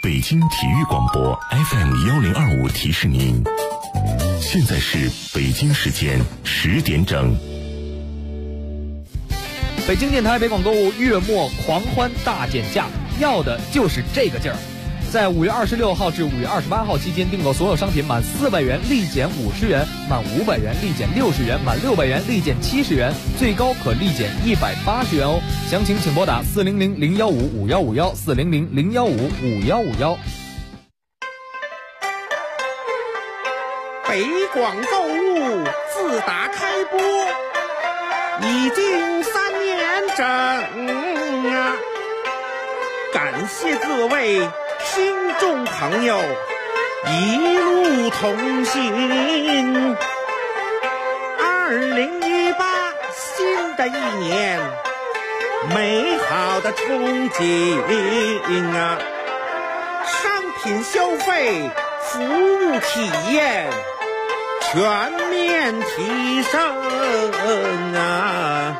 北京体育广播 FM1025提示您，现在是北京时间10点整。 北京电台北广购物月末狂欢大减价，要的就是这个劲儿。在5月26号至5月28号期间，订购所有商品满400元立减50元，满500元立减60元，满600元立减70元，最高可立减180元哦。详情请拨打400-015-5151，400-015-5151。 北广购物自打开播已经3年整啊，感谢各位听众朋友一路同行。2018新的一年，美好的憧憬啊，商品消费、服务体验全面提升啊！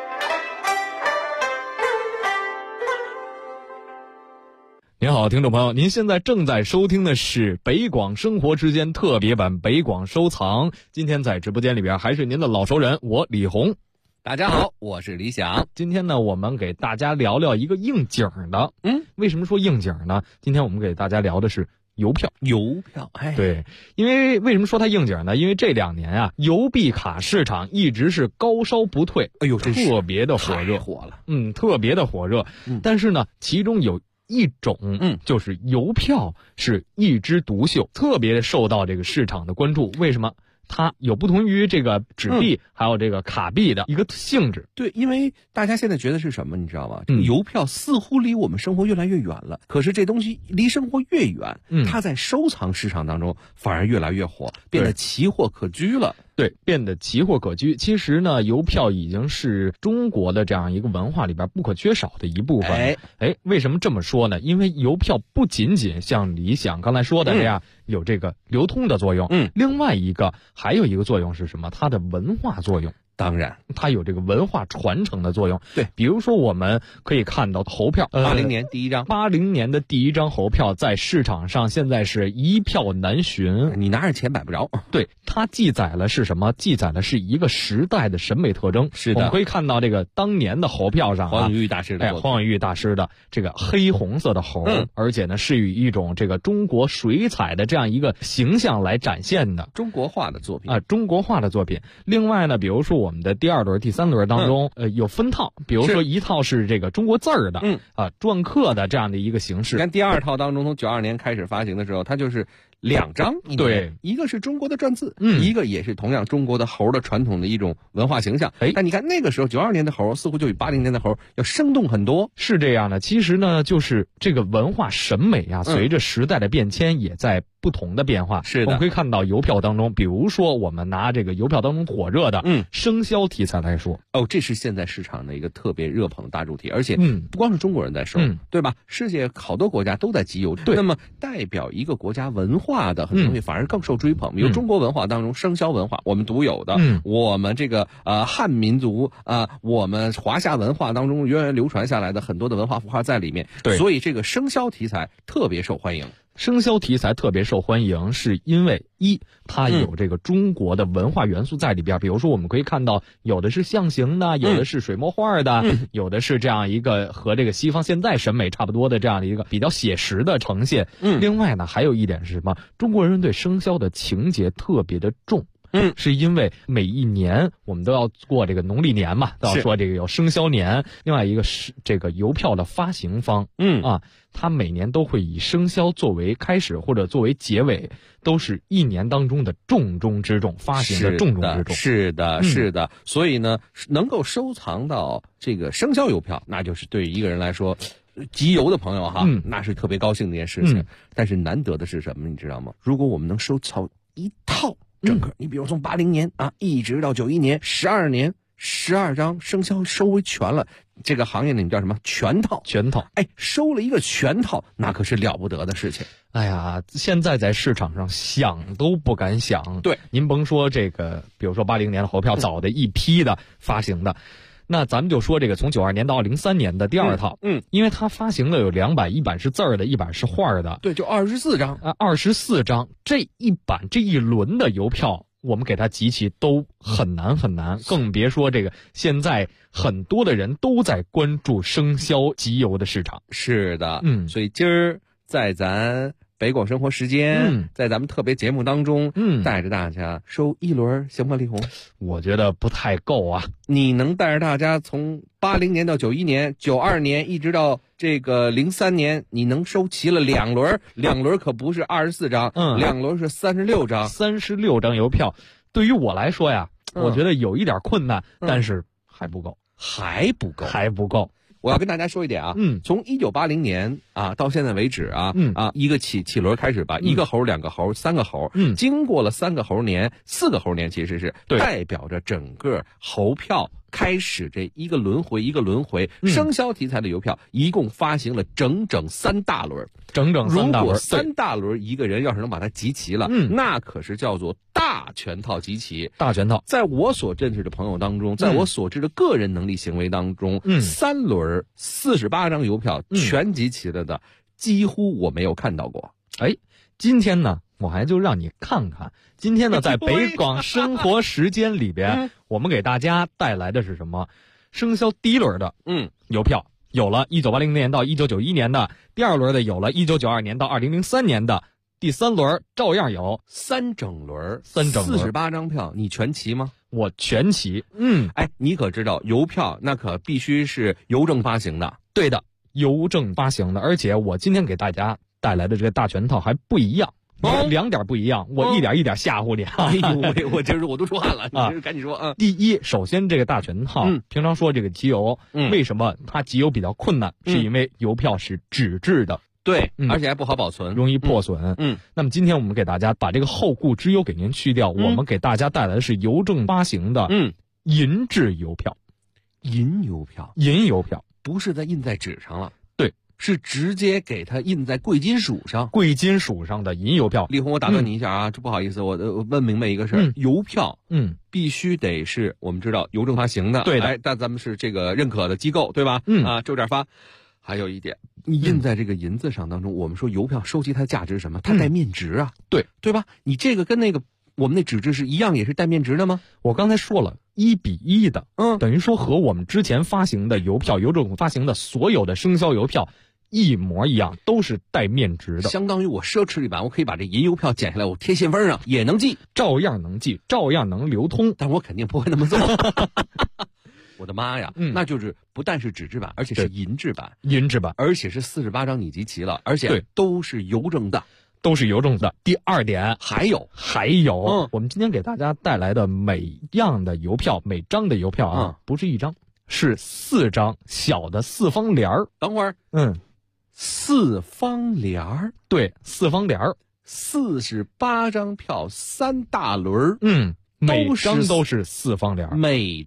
您好，听众朋友，您现在正在收听的是北广生活之间特别版北广收藏。今天在直播间里边还是您的老熟人，我李红。 大家好，我是李想。 今天呢，我们给大家聊聊一个应景的。为什么说应景呢？今天我们给大家聊的是邮票。对，因为为什么说它应景呢？因为这2年啊，邮币卡市场一直是高烧不退，特别的火热，特别的火热。但是呢，其中有一种就是邮票是一枝独秀，特别受到这个市场的关注。为什么？它有不同于这个纸币还有这个卡币的一个性质。 对，因为大家现在觉得是什么你知道吗？这个邮票似乎离我们生活越来越远了，可是这东西离生活越远，它在收藏市场当中反而越来越火，变得奇货可居了。 对，变得奇货可居。其实呢，邮票已经是中国的这样一个文化里边不可缺少的一部分。为什么这么说呢？因为邮票不仅仅像李想刚才说的这样有这个流通的作用，另外一个还有一个作用是什么？它的文化作用。 当然， 它有这个文化传承的作用。对，比如说我们可以看到猴票 ，80年第一张 ，80年的第一张猴票在市场上现在是一票难寻， 你拿着钱买不着。 对，它记载了是什么？记载的是一个时代的审美特征。 是的， 我们可以看到这个当年的猴票上黄永玉大师的黄永玉大师的这个黑红色的猴，而且呢是以一种这个中国水彩的这样一个形象来展现的中国画的作品中国画的作品。另外呢，比如说我们的第2轮、第3轮当中，有分套，比如说一套是这个中国字儿的，篆刻的这样的一个形式。 你看第2套当中，从92年开始发行的时候，它就是2张， 对， 一个是中国的篆字，一个也是同样中国的猴的传统的一种文化形象。但你看那个时候92年的猴似乎就比80年的猴要生动很多。 是这样的，其实呢，就是这个文化审美啊，随着时代的变迁也在不同的变化。 是的， 我们可以看到邮票当中，比如说我们拿这个邮票当中火热的生肖题材来说， 这是现在市场的一个特别热捧的大主题，而且不光是中国人在收，对吧？世界好多国家都在集邮。对，那么代表一个国家文化的很多东西反而更受追捧。比如中国文化当中，生肖文化我们独有的，我们这个汉民族我们华夏文化当中源远流传下来的很多的文化符号在里面。 对， 所以这个生肖题材特别受欢迎。 生肖题材特别受欢迎，是因为它有这个中国的文化元素在里边。比如说我们可以看到有的是象形的，有的是水墨画的，有的是这样一个和这个西方现代审美差不多的这样的一个比较写实的呈现。另外呢，还有一点是什么？中国人对生肖的情节特别的重。是因为每一年我们都要过这个农历年嘛，都要说这个有生肖年。另外一个是这个邮票的发行方，它每年都会以生肖作为开始或者作为结尾，都是一年当中的重中之重，发行的重中之重。 是的，是的。所以呢，能够收藏到这个生肖邮票，那就是对于一个人来说，集邮的朋友哈，那是特别高兴的一件事情。但是难得的是什么，你知道吗？如果我们能收藏一套整个，你比如从80年一直到91年，12年，12张生肖收为全了。这个行业呢，你叫什么？全套。收了一个全套，那可是了不得的事情。 哎呀，现在在市场上想都不敢想。 对， 您甭说这个，比如说80年的猴票，早的一批的发行的。 那咱们就说这个从92年到03年的第二套，因为它发行了有2版，一版是字儿的，一版是画的， 对，就24张啊，24张，这一版这一轮的邮票，我们给它集齐都很难很难，更别说这个现在很多的人都在关注生肖集邮的市场。 是的，所以今儿在咱北广生活时间，在咱们特别节目当中，带着大家收一轮行吗？李红， 我觉得不太够啊。 你能带着大家从80年到91年、92年一直到这个03年，你能收齐了2轮，2轮可不是24张，2轮是36张 ，36张邮票。对于我来说呀，我觉得有一点困难，但是还不够， 还不够。我要跟大家说一点啊，从1980年啊到现在为止啊，一个起轮开始吧，一个猴、2个猴、3个猴，经过了3个猴年、4个猴年，其实是代表着整个猴票开始这一个轮回，生肖题材的邮票一共发行了整整3大轮， 整整3大轮。 如果3大轮一个人要是能把它集齐了，那可是叫做大全套集齐。 大全套， 在我所认识的朋友当中，在我所知的个人能力行为当中，3轮48张邮票全集齐了的，几乎我没有看到过。 今天呢，我还就让你看看。今天呢，在北广生活时间里边，我们给大家带来的是什么？生肖第一轮的邮票有了1980年到1991年的，第二轮的有了1992年到2003年的，第3轮照样有 3整轮48张票，你全齐吗？ 我全齐。 你可知道邮票那可必须是邮政发行的？ 对的，邮政发行的。而且我今天给大家带来的这个大全套还不一样。2点不一样，我一点一点吓唬你。 我今儿我都出汗了，你赶紧说。 第一，首先这个大全套，平常说这个集邮，为什么它集邮比较困难？是因为邮票是纸质的， 对，而且还不好保存， 容易破损。那么今天我们给大家把这个后顾之忧给您去掉，我们给大家带来的是邮政发行的银质邮票。 银邮票不是印在纸上了。是直接给它印在贵金属上的银邮票。 李红，我打断你一下啊，这不好意思，我问明白一个事儿，邮票必须得是我们知道邮政发行的， 对的， 但咱们是这个认可的机构，对吧？就这样发。还有一点，你印在这个银子上当中，我们说邮票收集它的价值是什么？它带面值啊，对吧？你这个跟那个我们那纸质是一样，也是带面值的吗？ 我刚才说了，1比1的，等于说和我们之前发行的邮票，邮政发行的所有的生肖邮票一模一样，都是带面值的。 相当于我奢侈一版，我可以把这银邮票剪下来，我贴信封上也能寄， 照样能寄，照样能流通， 但我肯定不会那么做。我的妈呀，那就是不但是纸质版，而且是银质版，而且是48张你集齐了，而且都是邮政的。 第二点， 还有， 我们今天给大家带来的每样的邮票，每张的邮票啊，不是1张，是4张小的4方联儿。 等会儿，4方联儿， 对，4方联儿 ，48张票3大轮， 每张都是4方联儿，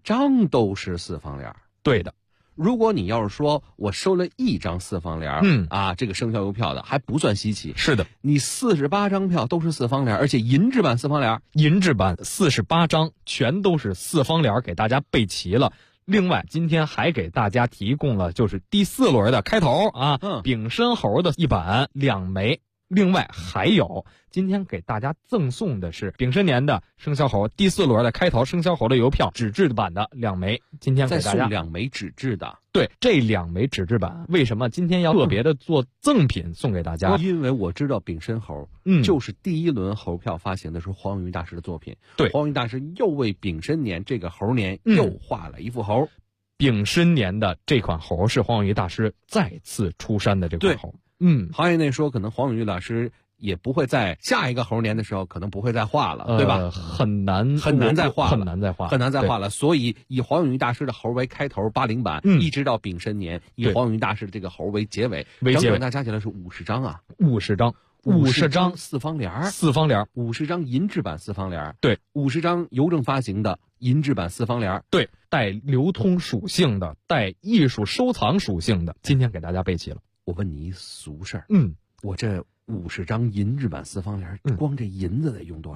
对的。 如果你要是说我收了1张4方联，这个生肖邮票的还不算稀奇。 是的， 你48张票都是4方联，而且银质版4方联， 银质版48张全都是4方联，给大家备齐了。另外，今天还给大家提供了就是第4轮的开头丙申猴的1版2枚。另外还有，今天给大家赠送的是丙申年的生肖猴第4轮的开头生肖猴的邮票，纸质版的2枚。今天给大家再送2枚纸质的。 对，这2枚纸质版，为什么今天要特别的做赠品送给大家？ 因为我知道丙申猴，就是第1轮猴票发行的是黄永玉大师的作品。 对， 黄永玉大师又为丙申年这个猴年又画了一副猴。 丙申年的这款猴是黄永玉大师再次出山的这款猴。 行业内说，可能黄永玉老师也不会在下一个猴年的时候，可能不会再画了，对吧？ 很难再画了。 所以以黄永玉大师的猴为开头80版，一直到丙申年，以黄永玉大师的这个猴为结尾，整整加起来是50张啊 ，50张 4方联，50张银质版4方联， 对 ，50张邮政发行的银质版4方联， 对，带流通属性的，带艺术收藏属性的，今天给大家备齐了。 我问你一俗事儿，我这50张银质版4方联，光这银子得用多少？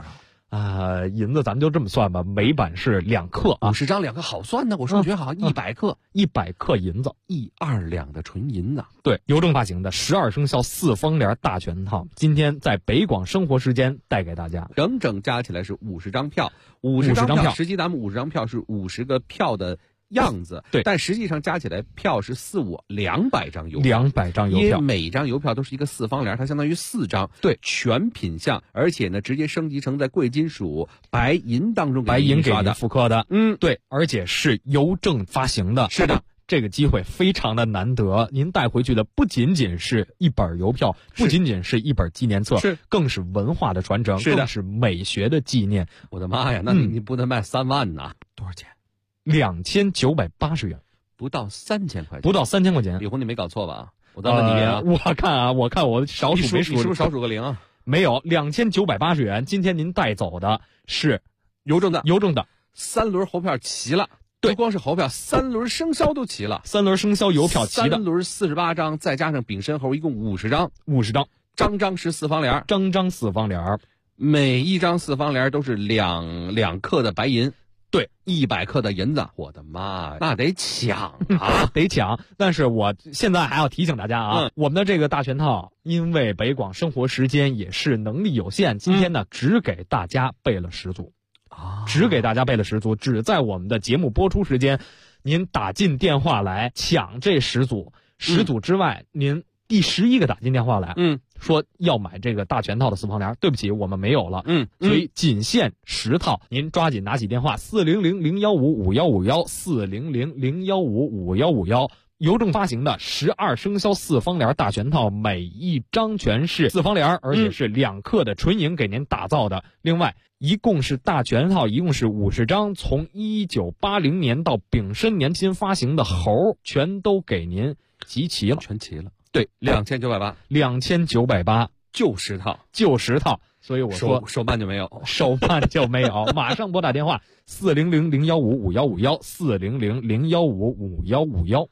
银子咱们就这么算吧，每版是2克啊 ，50张2克好算呢，我数学好，100克 ，100克银子 ，1-2两的纯银呐。 对，邮政发行的12生肖4方联大全套，今天在北广生活时间带给大家， 整整加起来是50张票，50张票，实际咱们50张票是50个票的样子， 对， 但实际上加起来票是200张邮票 ，200张邮票， 因为每张邮票都是一个4方联，它相当于4张， 对， 全品项，而且呢直接升级成在贵金属白银当中白银给您复刻的，对，而且是邮政发行的， 是的。 这个机会非常的难得，您带回去的不仅仅是一本邮票，不仅仅是一本纪念册，更是文化的传承，更是美学的纪念。 我的妈呀，那你不能卖3万呐？多少钱 ？2980元， 不到3000块钱， 不到3000块钱。 李红，你没搞错吧？我再问你一遍啊！ 我看我少数没数， 你是不是少数个0啊？ 没有，2980元。今天您带走的是邮政的 3 轮猴票齐了。对，不光是猴票，3轮生肖都齐了 ，3轮生肖邮票齐的 ，3轮48张，再加上丙申猴，一共50张 ，50张， 张是4方联， 张4方联， 每一张4方联都是2克的白银， 对 ，100克的银子，我的妈，那得抢啊， 得抢！但是我现在还要提醒大家啊，我们的这个大全套，因为北广生活时间也是能力有限，今天呢只给大家备了10组。只给大家备了10组，只在我们的节目播出时间，您打进电话来抢这10组，10组之外，您第11个打进电话来，说要买这个大全套的4方联，对不起，我们没有了，所以仅限10套，您抓紧拿起电话400-015-5151，400-015-5151。邮政发行的12生肖4方联大全套，每一张全是4方联，而且是2克的纯银给您打造的。另外，一共是大全套，一共是50张，从1980年到丙申年间发行的猴，全都给您集齐了， 全齐了。 对 ，2980，就10套， 所以我说手办就没有， 马上拨打电话400-015-5151，400-015-5151。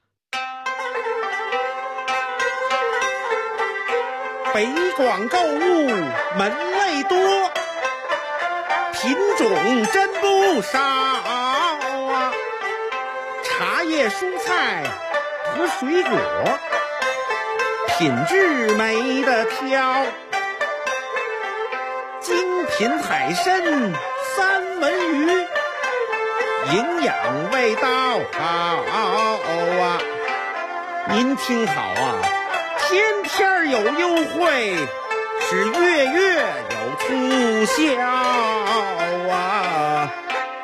北广购物门类多，品种真不少啊！茶叶、蔬菜和水果，品质没得挑。精品海参、三文鱼，营养味道好啊！您听好啊！天天有优惠，是月月有促销啊！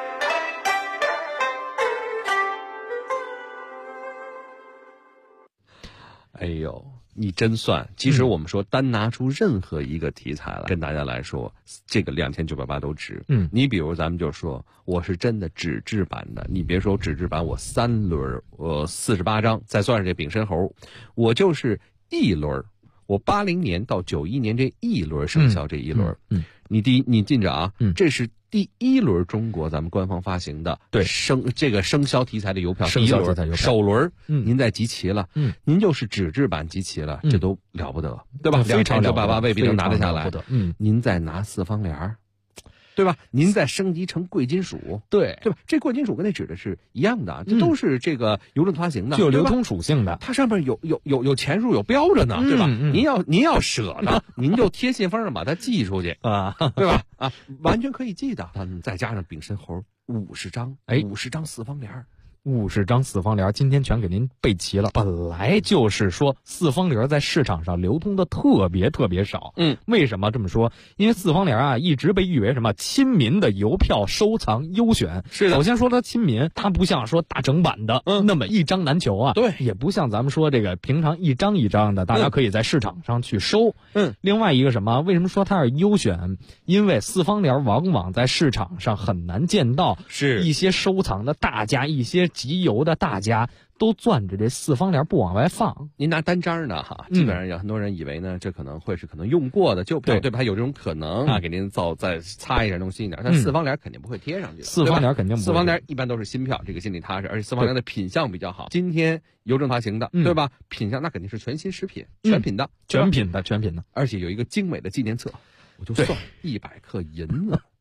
哎呦，你真算！其实我们说单拿出任何一个题材来跟大家来说，这个2980都值。你比如咱们就说，我是真的纸质版的，你别说纸质版，我3轮48张，再算上这丙申猴，我就是1轮，我80年到91年这1轮生肖这1轮，你记着啊，这是第1轮中国咱们官方发行的这个生肖题材的邮票，第1轮首轮，您再集齐了，您就是纸质版集齐了，这都了不得，对吧？ 非常了不得， 未必能拿得下来。您再拿4方联，对吧？您再升级成贵金属，对吧？这贵金属跟那纸的是一样的，这都是这个邮政发行的， 具有流通属性的。 它上面有钱数有标着呢，对吧？您要舍得，您就贴信封上把它寄出去啊，对吧？啊，完全可以寄的。再加上丙申猴50张，50张4方联。 50张4方联，今天全给您备齐了。本来就是说4方联在市场上流通的特别少。为什么这么说？因为4方联啊，一直被誉为什么亲民的邮票收藏优选。 是的。 首先说它亲民，它不像说大整版的，那么一张难求啊。 对。 也不像咱们说这个平常一张一张的，大家可以在市场上去收。另外一个什么？为什么说它是优选？因为4方联往往在市场上很难见到， 是一些收藏的大家，一些集邮的大家都攥着这4方联不往外放。 您拿单张呢哈，基本上有很多人以为呢，这可能用过的旧票，对吧？还有这种可能啊，给您再擦一下弄新一点，但4方联肯定不会贴上去。 4方联肯定不会。 4方联一般都是新票，这个心里踏实，而且4方联的品相比较好。今天邮政发行的，对吧？品相那肯定是全新食品，全品的， 全品的， 而且有一个精美的纪念册，我就算100克银子。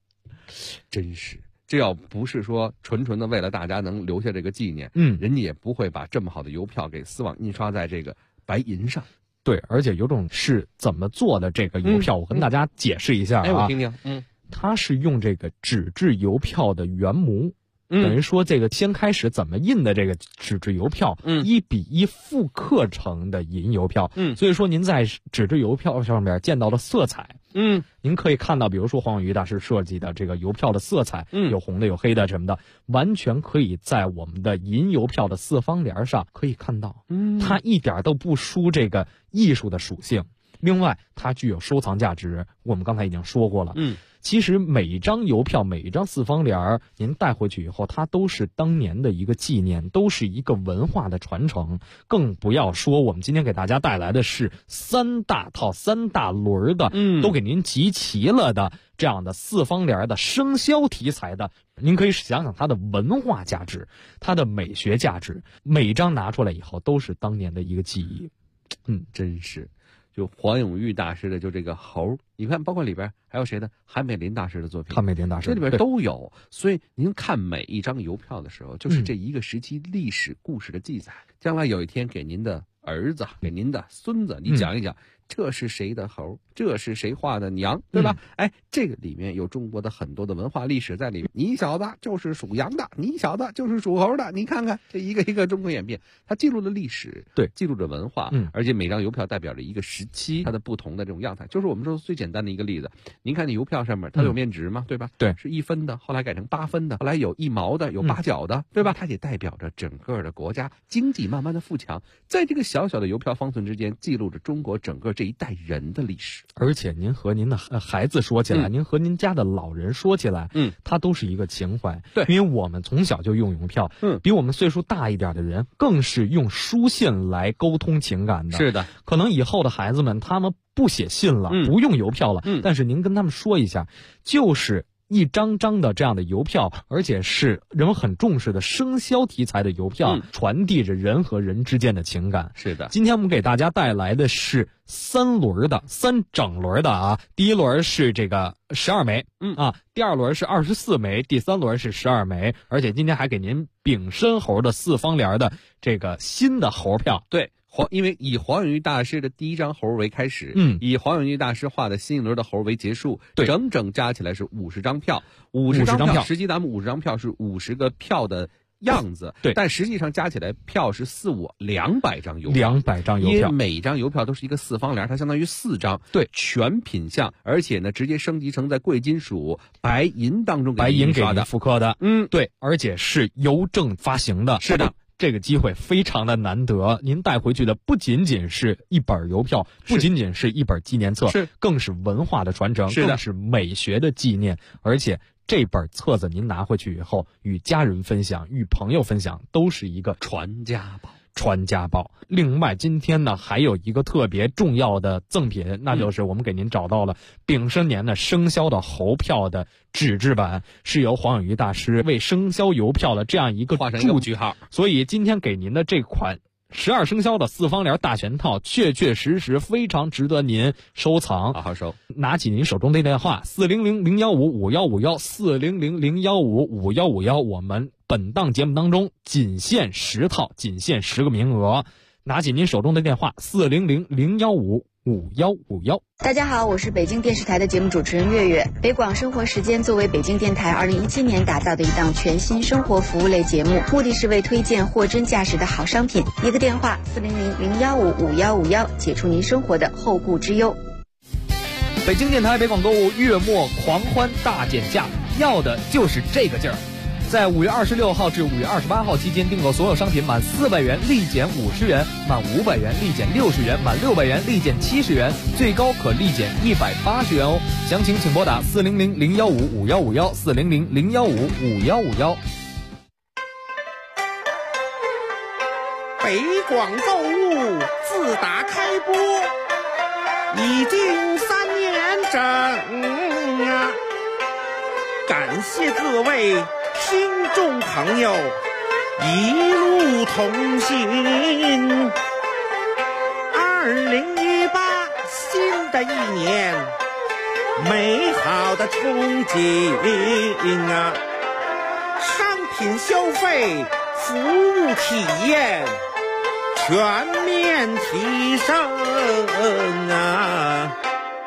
真是。这要不是说纯纯的为了大家能留下这个纪念，人家也不会把这么好的邮票给丝网印刷在这个白银上。 对，而且有种是怎么做的这个邮票，我跟大家解释一下啊。 我听听。 它是用这个纸质邮票的原模。等于说这个先开始怎么印的这个纸质邮票，1比1复刻成的银邮票，所以说您在纸质邮票上面见到的色彩，您可以看到，比如说黄永玉大师设计的这个邮票的色彩，有红的有黑的什么的，完全可以在我们的银邮票的四方联上可以看到，它一点都不输这个艺术的属性。另外，它具有收藏价值，我们刚才已经说过了。其实每一张邮票，每一张四方联您带回去以后，它都是当年的一个纪念，都是一个文化的传承。更不要说我们今天给大家带来的是3大套、3大轮的，都给您集齐了的这样的四方联的生肖题材的。您可以想想它的文化价值，它的美学价值，每一张拿出来以后都是当年的一个记忆。 真是。就黄永玉大师的就这个猴，你看包括里边还有谁呢？韩美林大师的作品， 韩美林大师这里边都有。所以您看每一张邮票的时候，就是这一个时期历史故事的记载。将来有一天给您的儿子、给您的孙子，你讲一讲，这是谁的猴，这是谁画的娘，对吧？这个里面有中国的很多的文化历史在里面。你小子就是属羊的，你小子就是属猴的，你看看这一个一个中国演变，它记录了历史， 对， 记录着文化，而且每张邮票代表着一个时期它的不同的这种样态。就是我们说最简单的一个例子，您看那邮票上面它有面值嘛，对吧？ 对， 是1分的，后来改成8分的，后来有1毛的，有8角的，对吧？它也代表着整个的国家经济慢慢的富强，在这个小小的邮票方寸之间，记录着中国整个这一代人的历史。 而且您和您的孩子说起来，您和您家的老人说起来，它都是一个情怀。 对， 因为我们从小就用邮票，比我们岁数大一点的人更是用书信来沟通情感的。 是的， 可能以后的孩子们他们不写信了，不用邮票了，但是您跟他们说一下，就是一张张的这样的邮票，而且是人们很重视的生肖题材的邮票，传递着人和人之间的情感。 是的， 今天我们给大家带来的是3整轮的啊。第一轮是这个12枚，第二轮是24枚，第三轮是12枚，而且今天还给您丙申猴的四方联的这个新的猴票。 对。因为以黄永玉大师的第一张猴为开始，以黄永玉大师画的新一轮的猴为结束， 对， 整整加起来是50张票，50张票，实际咱们50张票是50个票的样子， 对， 但实际上加起来票是200张邮票 ，200张邮票， 因为每张邮票都是一个四方联，它相当于4张， 对， 全品相，而且呢直接升级成在贵金属白银当中白银给您复刻的，对，而且是邮政发行的， 是的。 这个机会非常的难得，您带回去的不仅仅是一本邮票，不仅仅是一本纪念册，更是文化的传承，更是美学的纪念。而且这本册子您拿回去以后，与家人分享，与朋友分享，都是一个传家宝。 另外今天呢还有一个特别重要的赠品，那就是我们给您找到了丙申年的生肖的猴票的纸质版，是由黄永玉大师为生肖邮票的这样一个画上一个句号。 所以今天给您的这款12生肖的四方联大全套，确确实实非常值得您收藏， 好好收。 拿起您手中的电话400-015-5151 400-015-5151，我们本档节目当中仅限10套，仅限10个名额。拿起您手中的电话400-015-5151。 大家好，我是北京电视台的节目主持人月月。北广生活时间作为北京电台2017年打造的一档全新生活服务类节目，目的是为推荐货真价实的好商品。一个电话400-015-5151，解除您生活的后顾之忧。 北京电台北广购物月末狂欢大减价，要的就是这个劲儿。在5月26号至5月28号期间订购所有商品满400元立减50元，满500元立减60元，满600元立减70元，最高可立减180元哦。详情请拨打400-015-5151 400-015-5151。 北广购物自打开播已经3年整啊，感谢各位听众朋友一路同行。2018新的一年， 美好的憧憬啊！商品消费、服务体验全面提升啊！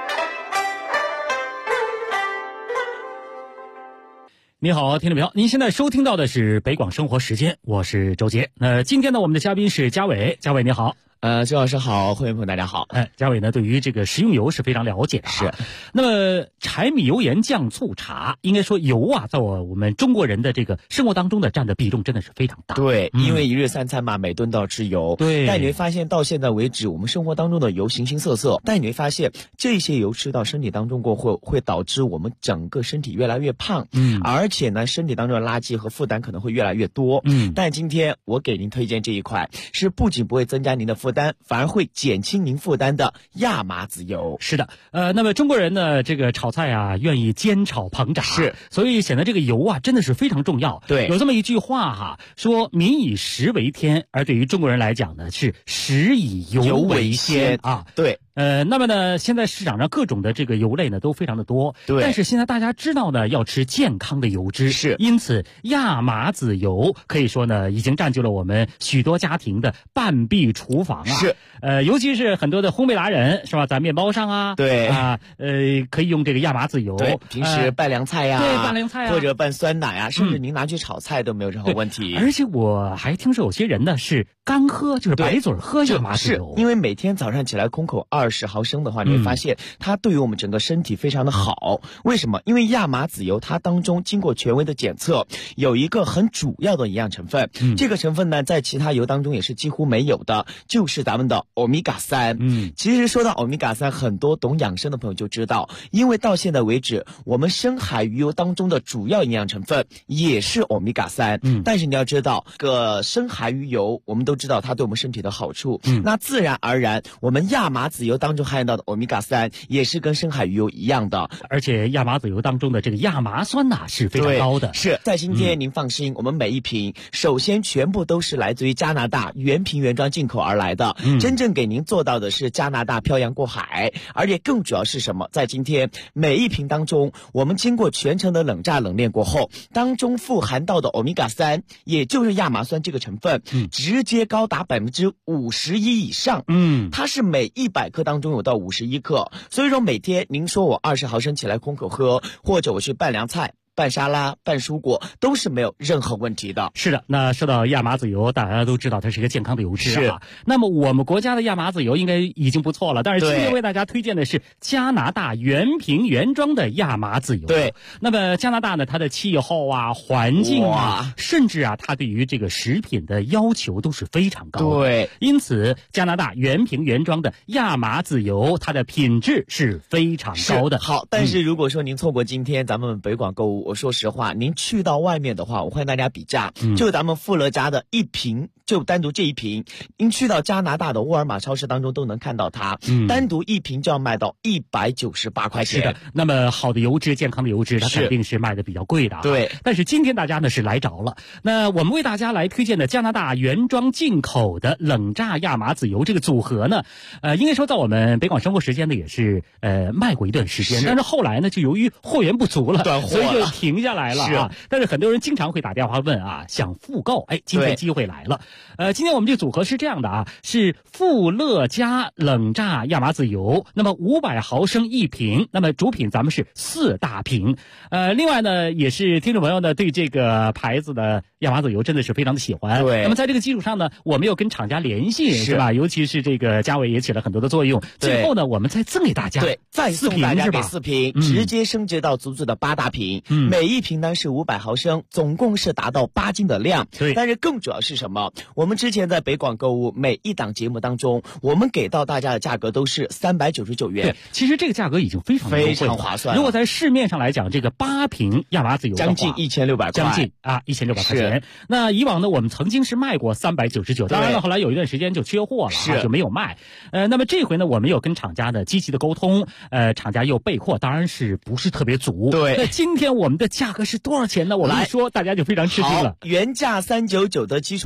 你好，听众朋友，您现在收听到的是北广生活时间，我是周杰。今天呢，我们的嘉宾是嘉伟，嘉伟你好。 周老师好，会员朋友大家好。 嘉伟呢，对于这个食用油是非常了解的。 是。 那么柴米油盐酱醋茶，应该说油啊，在我们中国人的这个生活当中的占的比重真的是非常大。 对，因为一日三餐嘛，每顿都要吃油。 对。 但你会发现到现在为止，我们生活当中的油形形色色，但你会发现这些油吃到身体当中过后，会导致我们整个身体越来越胖。而且呢，身体当中的垃圾和负担可能会越来越多。但今天我给您推荐这一款，是不仅不会增加您的负担，反而会减轻您负担的亚麻籽油。 是的，那么中国人呢，这个炒菜啊，愿意煎炒烹炸， 是， 所以显得这个油啊，真的是非常重要。 对， 有这么一句话哈，说民以食为天，而对于中国人来讲呢，是食以油为先啊。 对。 那么呢，现在市场上各种的这个油类呢都非常的多， 对。 但是现在大家知道呢，要吃健康的油脂， 是。 因此，亚麻籽油可以说呢，已经占据了我们许多家庭的半壁厨房啊。 是。 尤其是很多的烘焙达人，是吧？在面包上啊， 对啊，可以用这个亚麻籽油。 对，平时拌凉菜呀， 对，拌凉菜啊， 或者拌酸奶啊，甚至您拿去炒菜都没有任何问题。 而且我还听说有些人呢是干喝，就是白嘴喝亚麻籽油， 因为每天早上起来空口20毫升的话，你会发现它对于我们整个身体非常的好。为什么？因为亚麻籽油它当中经过权威的检测，有一个很主要的营养成分，这个成分呢在其他油当中也是几乎没有的，就是咱们的欧米伽3。其实说到欧米伽3，很多懂养生的朋友就知道，因为到现在为止，我们深海鱼油当中的主要营养成分也是欧米伽3。但是你要知道，深海鱼油我们都知道它对我们身体的好处，那自然而然我们亚麻籽油当中含有到的欧米伽3也是跟深海鱼油一样的。 而且亚麻籽油当中的这个亚麻酸呐是非常高的。 是在今天您放心，我们每一瓶首先全部都是来自于加拿大原瓶原装进口而来的，真正给您做到的是加拿大漂洋过海。而且更主要是什么？在今天每一瓶当中，我们经过全程的冷榨冷链过后，当中富含到的欧米伽3，也就是亚麻酸这个成分，直接高达51%以上。它是每100克当中有到51克。所以说每天您说我20毫升起来空口喝，或者我去拌凉菜、拌沙拉、拌蔬果，都是没有任何问题的。 是的，那说到亚麻籽油，大家都知道它是一个健康的油脂啊。那么我们国家的亚麻籽油应该已经不错了，但是今天为大家推荐的是加拿大原瓶原装的亚麻籽油。 对， 那么加拿大呢，它的气候啊、环境啊，甚至啊，它对于这个食品的要求都是非常高的。 对， 因此加拿大原瓶原装的亚麻籽油，它的品质是非常高的。 好，但是如果说您错过今天咱们北广购物，我说实话，您去到外面的话，我欢迎大家比价，就咱们富乐家的一瓶，就单独这一瓶，您去到加拿大的沃尔玛超市当中都能看到它，单独一瓶就要卖到198块钱。 是的，那么好的油脂、健康的油脂，它肯定是卖的比较贵的。 对， 但是今天大家呢是来着了。那我们为大家来推荐的加拿大原装进口的冷榨亚麻籽油这个组合呢，应该说在我们北广生活时间呢也是卖过一段时间，但是后来呢就由于货源不足了，所以就停下来了啊。但是很多人经常会打电话问啊，想复购，今天机会来了。今天我们这个组合是这样的啊，是富乐家冷榨亚麻籽油，那么500毫升一瓶，那么主品咱们是4大瓶。另外呢，也是听众朋友呢对这个牌子的亚麻籽油真的是非常的喜欢。 对， 那么在这个基础上呢，我们又跟厂家联系，是吧？尤其是这个嘉伟也起了很多的作用。最后呢，我们再赠给大家， 再送大家给4瓶，直接升级到足足的8大瓶。每一瓶呢是500毫升，总共是达到8斤的量。 对， 但是更主要是什么？我们之前在北广购物每一档节目当中，我们给到大家的价格都是399元。 对，其实这个价格已经非常划算。 如果在市面上来讲，这个8瓶亚麻籽油将近1600块， 将近1600块钱。那以往呢，我们曾经是卖过399，当然了，后来有一段时间就缺货了，就没有卖。那么这回呢，我们有跟厂家的积极的沟通，厂家又备货，当然是不是特别足。 对， 那今天我们的价格是多少钱呢？我们一说大家就非常吃惊了。 原价399的基础上，在今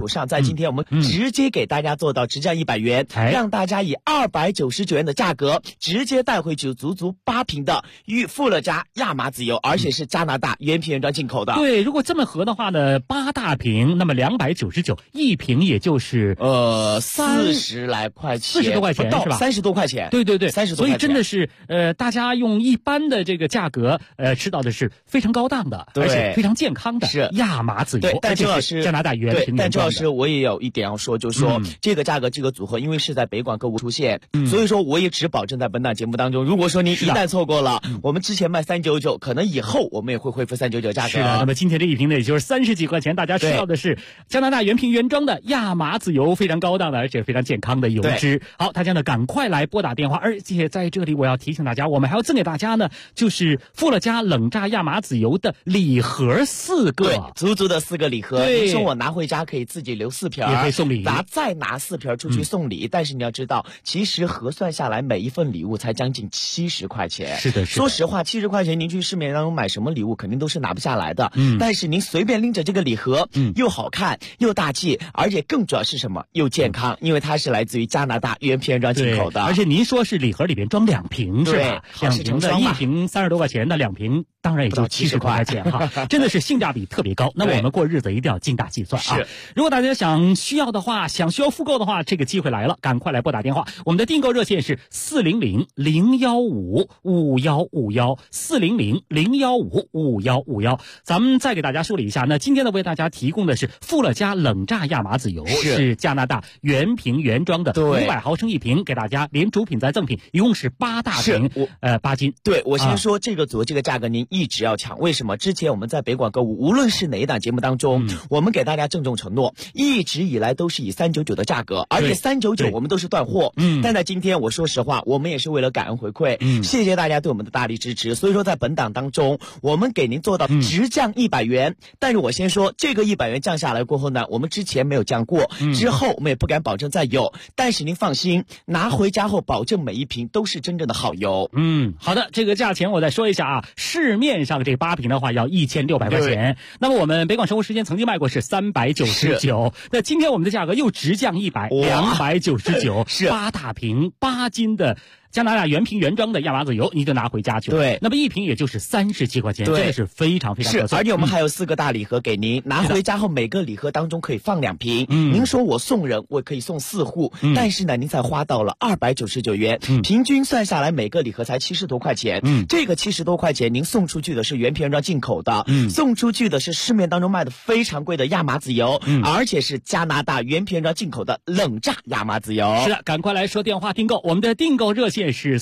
今天我们直接给大家做到直降100元，让大家以299元的价格直接带回去足足8瓶的富乐家亚麻籽油，而且是加拿大原瓶原装进口的。 对，如果这么合的话呢，8大瓶，那么299，一瓶也就是 40来块钱 ，40多块钱是吧 ？30多块钱。 对对对 ，30多块钱。 所以真的是大家用一般的这个价格吃到的是非常高档的，而且非常健康的亚麻籽油。 对，但周老师， 加拿大原瓶原装的。 但周老师，我也有一点要说，就是说这个价格这个组合，因为是在北广购物出现，所以说我也只保证在本档节目当中，如果说您一旦错过了，我们之前卖399，可能以后我们也会恢复399价格。 是的，那么今天这一瓶呢，也就是30几块钱，大家吃到的是加拿大原瓶原装的亚麻籽油，非常高档的，而且非常健康的油脂。好，大家呢赶快来拨打电话，而且在这里我要提醒大家，我们还要赠给大家呢，就是富乐家冷榨亚麻籽油的礼盒4个， 对，足足的4个礼盒。你说我拿回家可以自己留4瓶， 也可以送礼， 再拿4瓶出去送礼。但是你要知道，其实核算下来，每一份礼物才将近70块钱。 是的， 说实话，70块钱您去市面当中买什么礼物，肯定都是拿不下来的。但是您随便拎着这个礼盒，又好看又大气，而且更主要是什么？又健康，因为它是来自于加拿大原瓶原装进口的。 而且您说是礼盒里边装2瓶是吧？2瓶的，一瓶30多块钱，那2瓶当然也就70块钱哈，真的是性价比特别高。那么我们过日子一定要精打细算啊！如果大家需要复购的话，这个机会来了，赶快来拨打电话。我们的订购热线是400-015-5151，400-015-5151。咱们再给大家梳理一下，那今天呢为大家提供的是富乐家冷榨亚麻籽油，是加拿大原瓶原装的，500毫升一瓶，给大家连主品再赠品，一共是8大瓶，8斤。 对，我先说这个组这个价格您一直要抢，为什么？之前我们在北广购物，无论是哪一档节目当中，我们给大家郑重承诺，一直以来都是以399的价格，而且399我们都是断货。但在今天我说实话，我们也是为了感恩回馈，谢谢大家对我们的大力支持。所以说在本档当中，我们给您做到直降100元。但是我先说，这个100元降下来过后呢，我们之前没有降过，之后我们也不敢保证再有。但是您放心，拿回家后保证每一瓶都是真正的好油。 好的，这个价钱我再说一下啊，市面上这8瓶的话要1600块钱，那么我们北广生活时间曾经卖过是399，那今天我们的价格又直降100，299，是8大瓶8斤的加拿大原瓶原装的亚麻籽油，你就拿回家去了。 对， 那么一瓶也就是30块钱，真的是非常非常合算。 而且我们还有4个大礼盒给您，拿回家后每个礼盒当中可以放2瓶。您说我送人，我可以送4户，但是呢，您才花到了299元，平均算下来每个礼盒才70多块钱。这个70多块钱，您送出去的是原瓶原装进口的，送出去的是市面当中卖的非常贵的亚麻籽油，而且是加拿大原瓶原装进口的冷榨亚麻籽油。 是的，赶快来说电话订购，我们的订购热线是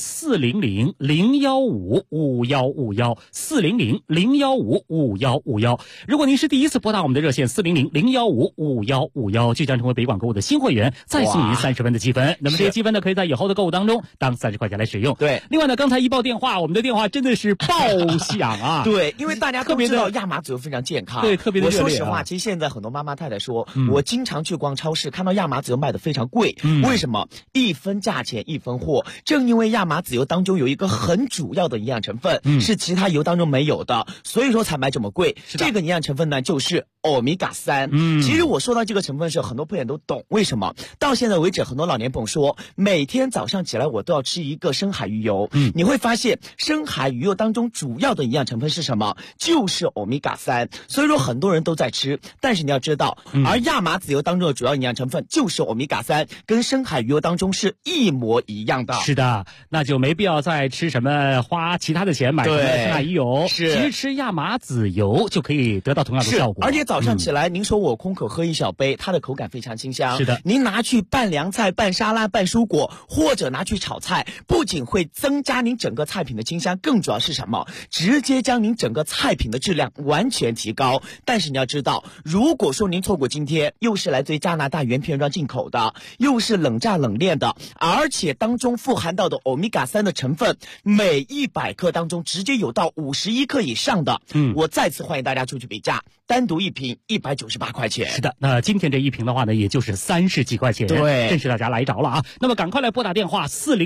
400-015-5151，400-015-5151。如果您是第一次拨打我们的热线400-015-5151，就将成为北广购物的新会员，再送您30分的积分。那么这些积分呢，可以在以后的购物当中当30块钱来使用。 对， 另外呢，刚才一报电话，我们的电话真的是爆响啊！ 对，因为大家都知道亚麻籽油非常健康， 对，特别的热烈。 我说实话，其实现在很多妈妈太太说，我经常去逛超市，看到亚麻籽油卖的非常贵，为什么？一分价钱一分货，正因为亚麻籽油当中有一个很主要的营养成分，是其他油当中没有的，所以说才卖这么贵。这个营养成分呢，就是欧米伽3。其实我说到这个成分的时候，很多朋友都懂，为什么？到现在为止，很多老年朋友说，每天早上起来我都要吃一个深海鱼油。你会发现，深海鱼油当中主要的营养成分是什么？就是欧米伽3。所以说很多人都在吃，但是你要知道，而亚麻籽油当中的主要营养成分就是欧米伽3，跟深海鱼油当中是一模一样的。 是的，那就没必要再吃什么花其他的钱买什么深海鱼油，其实吃亚麻籽油就可以得到同样的效果。 而且早上起来，您说我空口喝一小杯，它的口感非常清香。 是的， 您拿去拌凉菜、拌沙拉、拌蔬果，或者拿去炒菜，不仅会增加您整个菜品的清香，更主要是什么？直接将您整个菜品的质量完全提高。但是你要知道，如果说您错过今天，又是来自于加拿大原瓶原装进口的，又是冷榨冷炼的，而且当中富含到的欧米伽3的成分，每100克当中直接有到51克以上的，我再次欢迎大家出去比价，单独一瓶瓶198块钱。 是的，那今天这一瓶的话呢，也就是30几块钱， 对， 真是大家来着了啊。那么赶快来拨打电话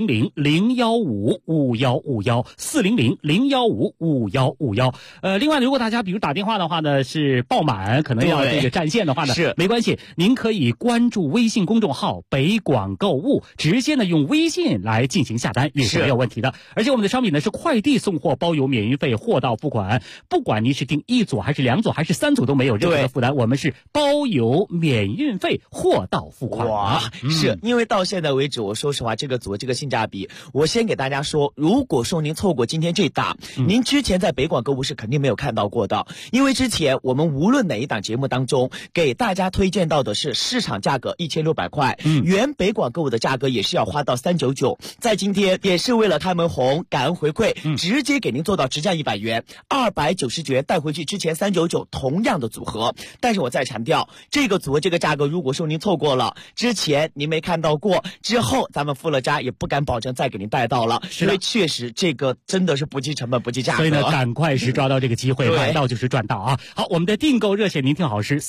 400-015-5151，400-015-5151。另外如果大家比如打电话的话呢是爆满，可能要这个占线的话呢，是没关系，您可以关注微信公众号北广购物，直接呢用微信来进行下单也是没有问题的。而且我们的商品呢是快递送货，包邮免运费，货到付款，不管您是订1组还是2组还是3组都没有任何的负担，我们是包邮免运费，货到付款。 哇，是因为到现在为止，我说实话，这个组这个性价比，我先给大家说，如果说您错过今天这档，您之前在北广购物是肯定没有看到过的，因为之前我们无论哪一档节目当中给大家推荐到的是市场价格1600块，原北广购物的价格也是要花到399，在今天也是为了开门红感恩回馈，直接给您做到直降100元，299元带回去之前399同样的组合。但是我再强调，这个组合这个价格，如果说您错过了，之前您没看到过，之后咱们付了家也不敢保证再给您带到了，因为确实这个真的是不计成本不计价格， 所以呢赶快是抓到这个机会，买到就是赚到啊。好，我们的订购热线您听好，是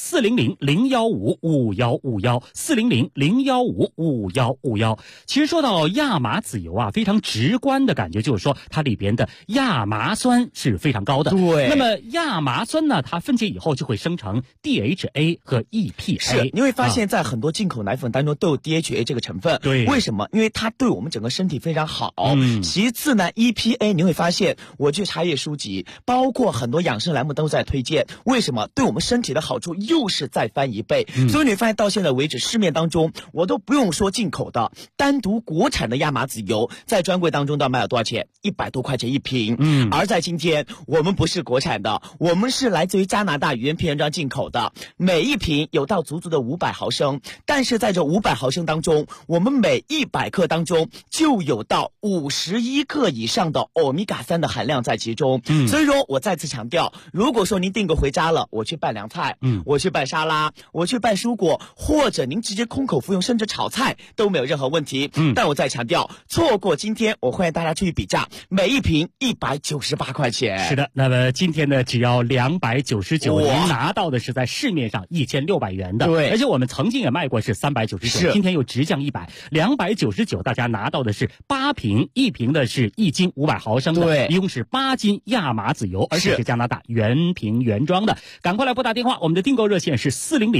400-015-5151，400-015-5151。其实说到亚麻籽油啊，非常直观的感觉就是说它里边的亚麻酸是非常高的。 对， 那么亚麻酸呢，它分解以后就会生成 DHA 和 EPA。 是，你会发现在很多进口奶粉当中都有 DHA 这个成分。 对， 为什么？因为它对我们整个身体非常好。其次呢 ，EPA 你会发现，我去查阅书籍，包括很多养生栏目都在推荐。为什么？对我们身体的好处又是再翻一倍。所以你会发现到现在为止，市面当中我都不用说进口的，单独国产的亚麻籽油在专柜当中都要卖了多少钱？100多块钱一瓶。而在今天，我们不是国产的，我们是来自于加拿大原瓶原装进口的，每一瓶有到足足的500毫升，但是在这500毫升当中，我们每100克当中就有到51克以上的欧米伽3的含量在其中。所以说我再次强调，如果说您订购回家了，我去拌凉菜，我去拌沙拉，我去拌蔬果，或者您直接空口服用，甚至炒菜都没有任何问题。但我再强调，错过今天，我欢迎大家去比价，每一瓶198块钱。 是的，那么今天呢，只要299，您拿到的是在市面上1600元的。 对， 而且我们曾经也卖过是399，今天又直降100，299，大家拿到的是8瓶，一瓶的是1斤500毫升的， 对， 一共是8斤亚麻籽油，而且是加拿大原瓶原装的。赶快来拨打电话，我们的订购热线是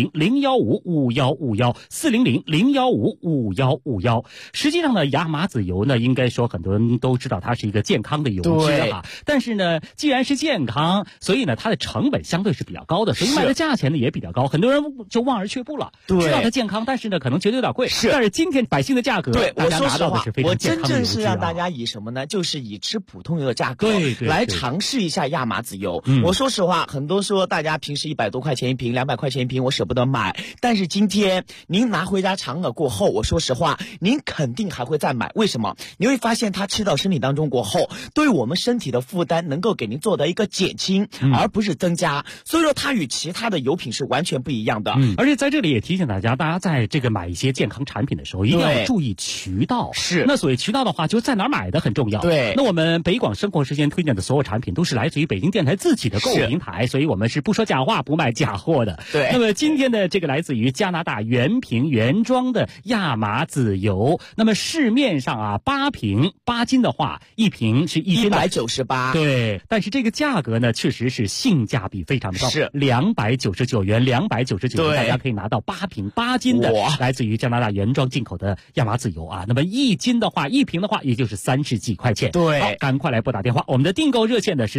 400-015-5151，400-015-5151。实际上呢，亚麻籽油呢，应该说很多人都知道它是一个健康的油脂啊，但是呢，既然是健康，所以呢，它的成本相对是比较高的，所以卖的价钱呢也比较高，很多人就望而却步了。知道它健康，但是呢，可能觉得有点贵。但是今天百姓的价格， 对， 大家拿到的是非常健康的油脂啊。 我真正是让大家以什么呢？就是以吃普通油的价格来尝试一下亚麻籽油。我说实话，很多说大家平时100多块钱一瓶，200块钱一瓶，我舍不得买。但是今天您拿回家尝了过后，我说实话，您肯定还会再买。为什么？你会发现它吃到身体当中过后，对我们身体的负担能够给您做到一个减轻，而不是增加。所以说它与其他的油品是完全不一样的。 而且在这里也提醒大家在这个买一些健康产品的时候，一定要注意渠道。 是， 那所谓渠道的话，就在哪儿买的很重要。 对， 那我们北广生活时间推荐的所有产品都是来自于北京电台自己的购物平台，所以我们是不说假话，不卖假货的。 对。 那么今天的这个来自于加拿大原瓶原装的亚麻籽油，那么市面上啊8瓶8斤的话，一瓶是 198。 对，但是这个价格呢，确实是性价比非常的高， 是 299元，299元，大家可以拿到8瓶8斤的来自于加拿大原装进口的亚麻籽油啊。那么一瓶的话，也就是30几块钱。 对， 好，赶快来拨打电话，我们的订购热线呢是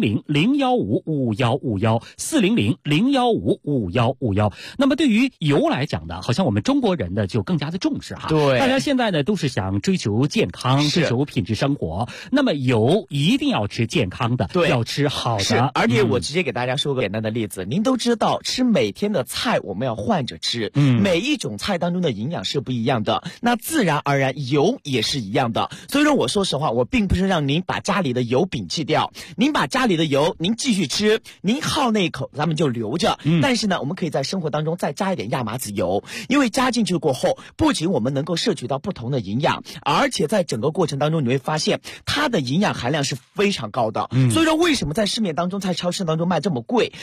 400-015-5151，400-015-5151。那么对于油来讲呢，好像我们中国人呢就更加的重视哈。 对， 大家现在呢都是想追求健康，追求品质生活。那么油一定要吃健康的，要吃好的。 是，而且我直接给大家说个简单的例子，您都知道吃每天的菜我们要换着吃，每一种菜当中的营养是不一样的，那自然而然油也是一样的。所以说我说实话，我并不是让您把家里的油摒弃掉，您把家里的油您继续吃，您好那一口咱们就留着。但是呢，我们可以在生活当中再加一点亚麻籽油，因为加进去过后，不仅我们能够摄取到不同的营养，而且在整个过程当中你会发现它的营养含量是非常高的。所以说为什么在市面当中在超市当中卖这么贵，自然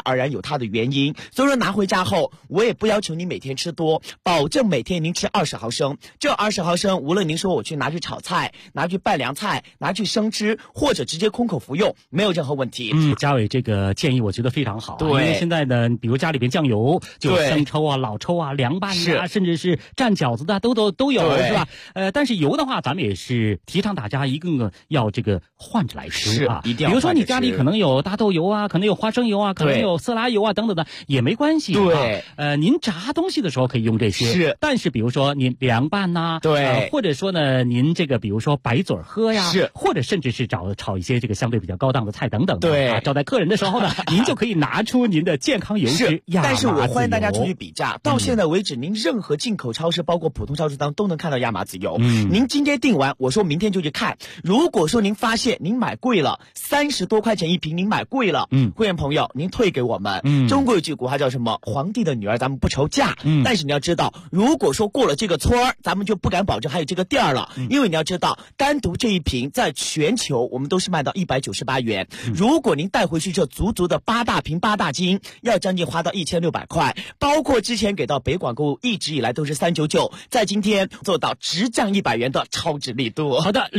而然有它的原因。所以说拿回家后，我也不要求您每天吃多，保证每天您吃20毫升。这20毫升，无论您说我去拿去炒菜，拿去拌凉菜，拿去生吃，或者直接空口服用，没有任何问题。 嘉伟这个建议我觉得非常好， 对， 因为现在呢，比如家里边酱油就有生抽啊、老抽啊、凉拌啊，甚至是蘸饺子的都有，是吧？但是油的话，咱们也是提倡大家一个要这个换着来吃啊， 一定要。 比如说你家里可能有大豆油啊，可能有花生油啊，可能有色拉油啊等等的，也没关系。 对， 您炸东西的时候可以用这些， 是。 但是比如说您凉拌呐， 对， 或者说呢，您这个比如说白嘴喝呀， 是， 或者甚至是炒一些这个相对比较高档的菜等等的， 对， 招待客人的时候呢，您就可以拿出您的健康油脂亚麻籽油。 但是我欢迎大家出去比价，到现在为止，您任何进口超市，包括普通超市当中都能看到亚麻籽油。您今天订完，我说明天就去看。如果说您发现您买贵了，30多块钱一瓶，您买贵了，会员朋友您退给我们。中国有句古话叫什么？皇帝的女儿咱们不愁嫁。但是你要知道，如果说过了这个村儿，咱们就不敢保证还有这个店儿了，因为你要知道，单独这一瓶在全球我们都是卖到198元。如果您带回去这足足的8大瓶8大斤，要将近花到1600块。包括之前给到北广购物一直以来都是399，在今天做到直降100元的超值力度。 好的